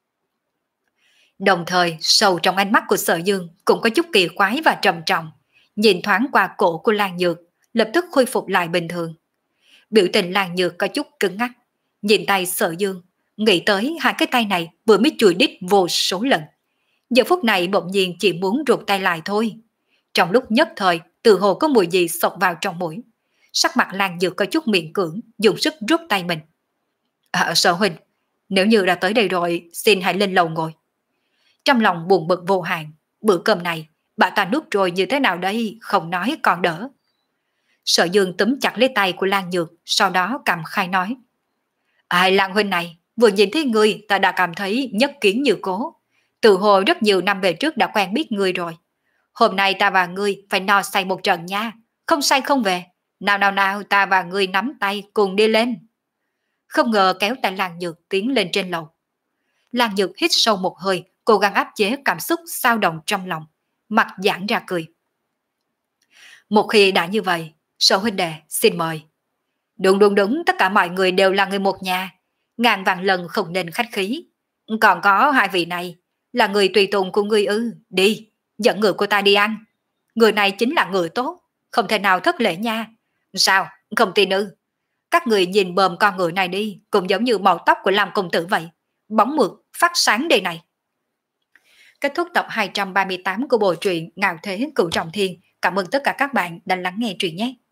Đồng thời, sâu trong ánh mắt của Sở Dương cũng có chút kỳ quái và trầm trọng. Nhìn thoáng qua cổ của Lan Nhược, lập tức khôi phục lại bình thường. Biểu tình Lan Nhược có chút cứng ngắc. Nhìn tay Sở Dương, nghĩ tới hai cái tay này vừa mới chùi đít vô số lần. Giờ phút này bỗng nhiên chỉ muốn rụt tay lại thôi. Trong lúc nhất thời, tự hồ có mùi gì xộc vào trong mũi. Sắc mặt Lan Nhược có chút miễn cưỡng, dùng sức rút tay mình. À, Sở huynh, nếu như đã tới đây rồi, xin hãy lên lầu ngồi. Trong lòng buồn bực vô hạn, bữa cơm này, bà ta nuốt rồi như thế nào đây, không nói còn đỡ. Sở Dương túm chặt lấy tay của Lan Nhược, sau đó cầm khai nói. Ai Lan huynh này, vừa nhìn thấy ngươi ta đã cảm thấy nhất kiến như cố. Từ hồi rất nhiều năm về trước đã quen biết ngươi rồi. Hôm nay ta và ngươi phải no say một trận nha, không say không về. Nào nào nào ta và ngươi nắm tay cùng đi lên. Không ngờ kéo tay Lan Nhược tiến lên trên lầu. Lan Nhược hít sâu một hơi, cố gắng áp chế cảm xúc xao động trong lòng, mặt giãn ra cười. Một khi đã như vậy, Sở huynh đệ xin mời. Đúng đúng đúng, tất cả mọi người đều là người một nhà, ngàn vạn lần không nên khách khí. Còn có hai vị này, là người tùy tùng của ngươi ư, đi, dẫn người của ta đi ăn. Người này chính là người tốt, không thể nào thất lễ nha. Sao, không tin ư? Các người nhìn bờm con người này đi, cũng giống như màu tóc của Lam công tử vậy, bóng mượt, phát sáng đây này. Kết thúc tập hai trăm ba mươi tám của bộ truyện Ngạo Thế Cửu Trọng Thiên. Cảm ơn tất cả các bạn đã lắng nghe truyện nhé.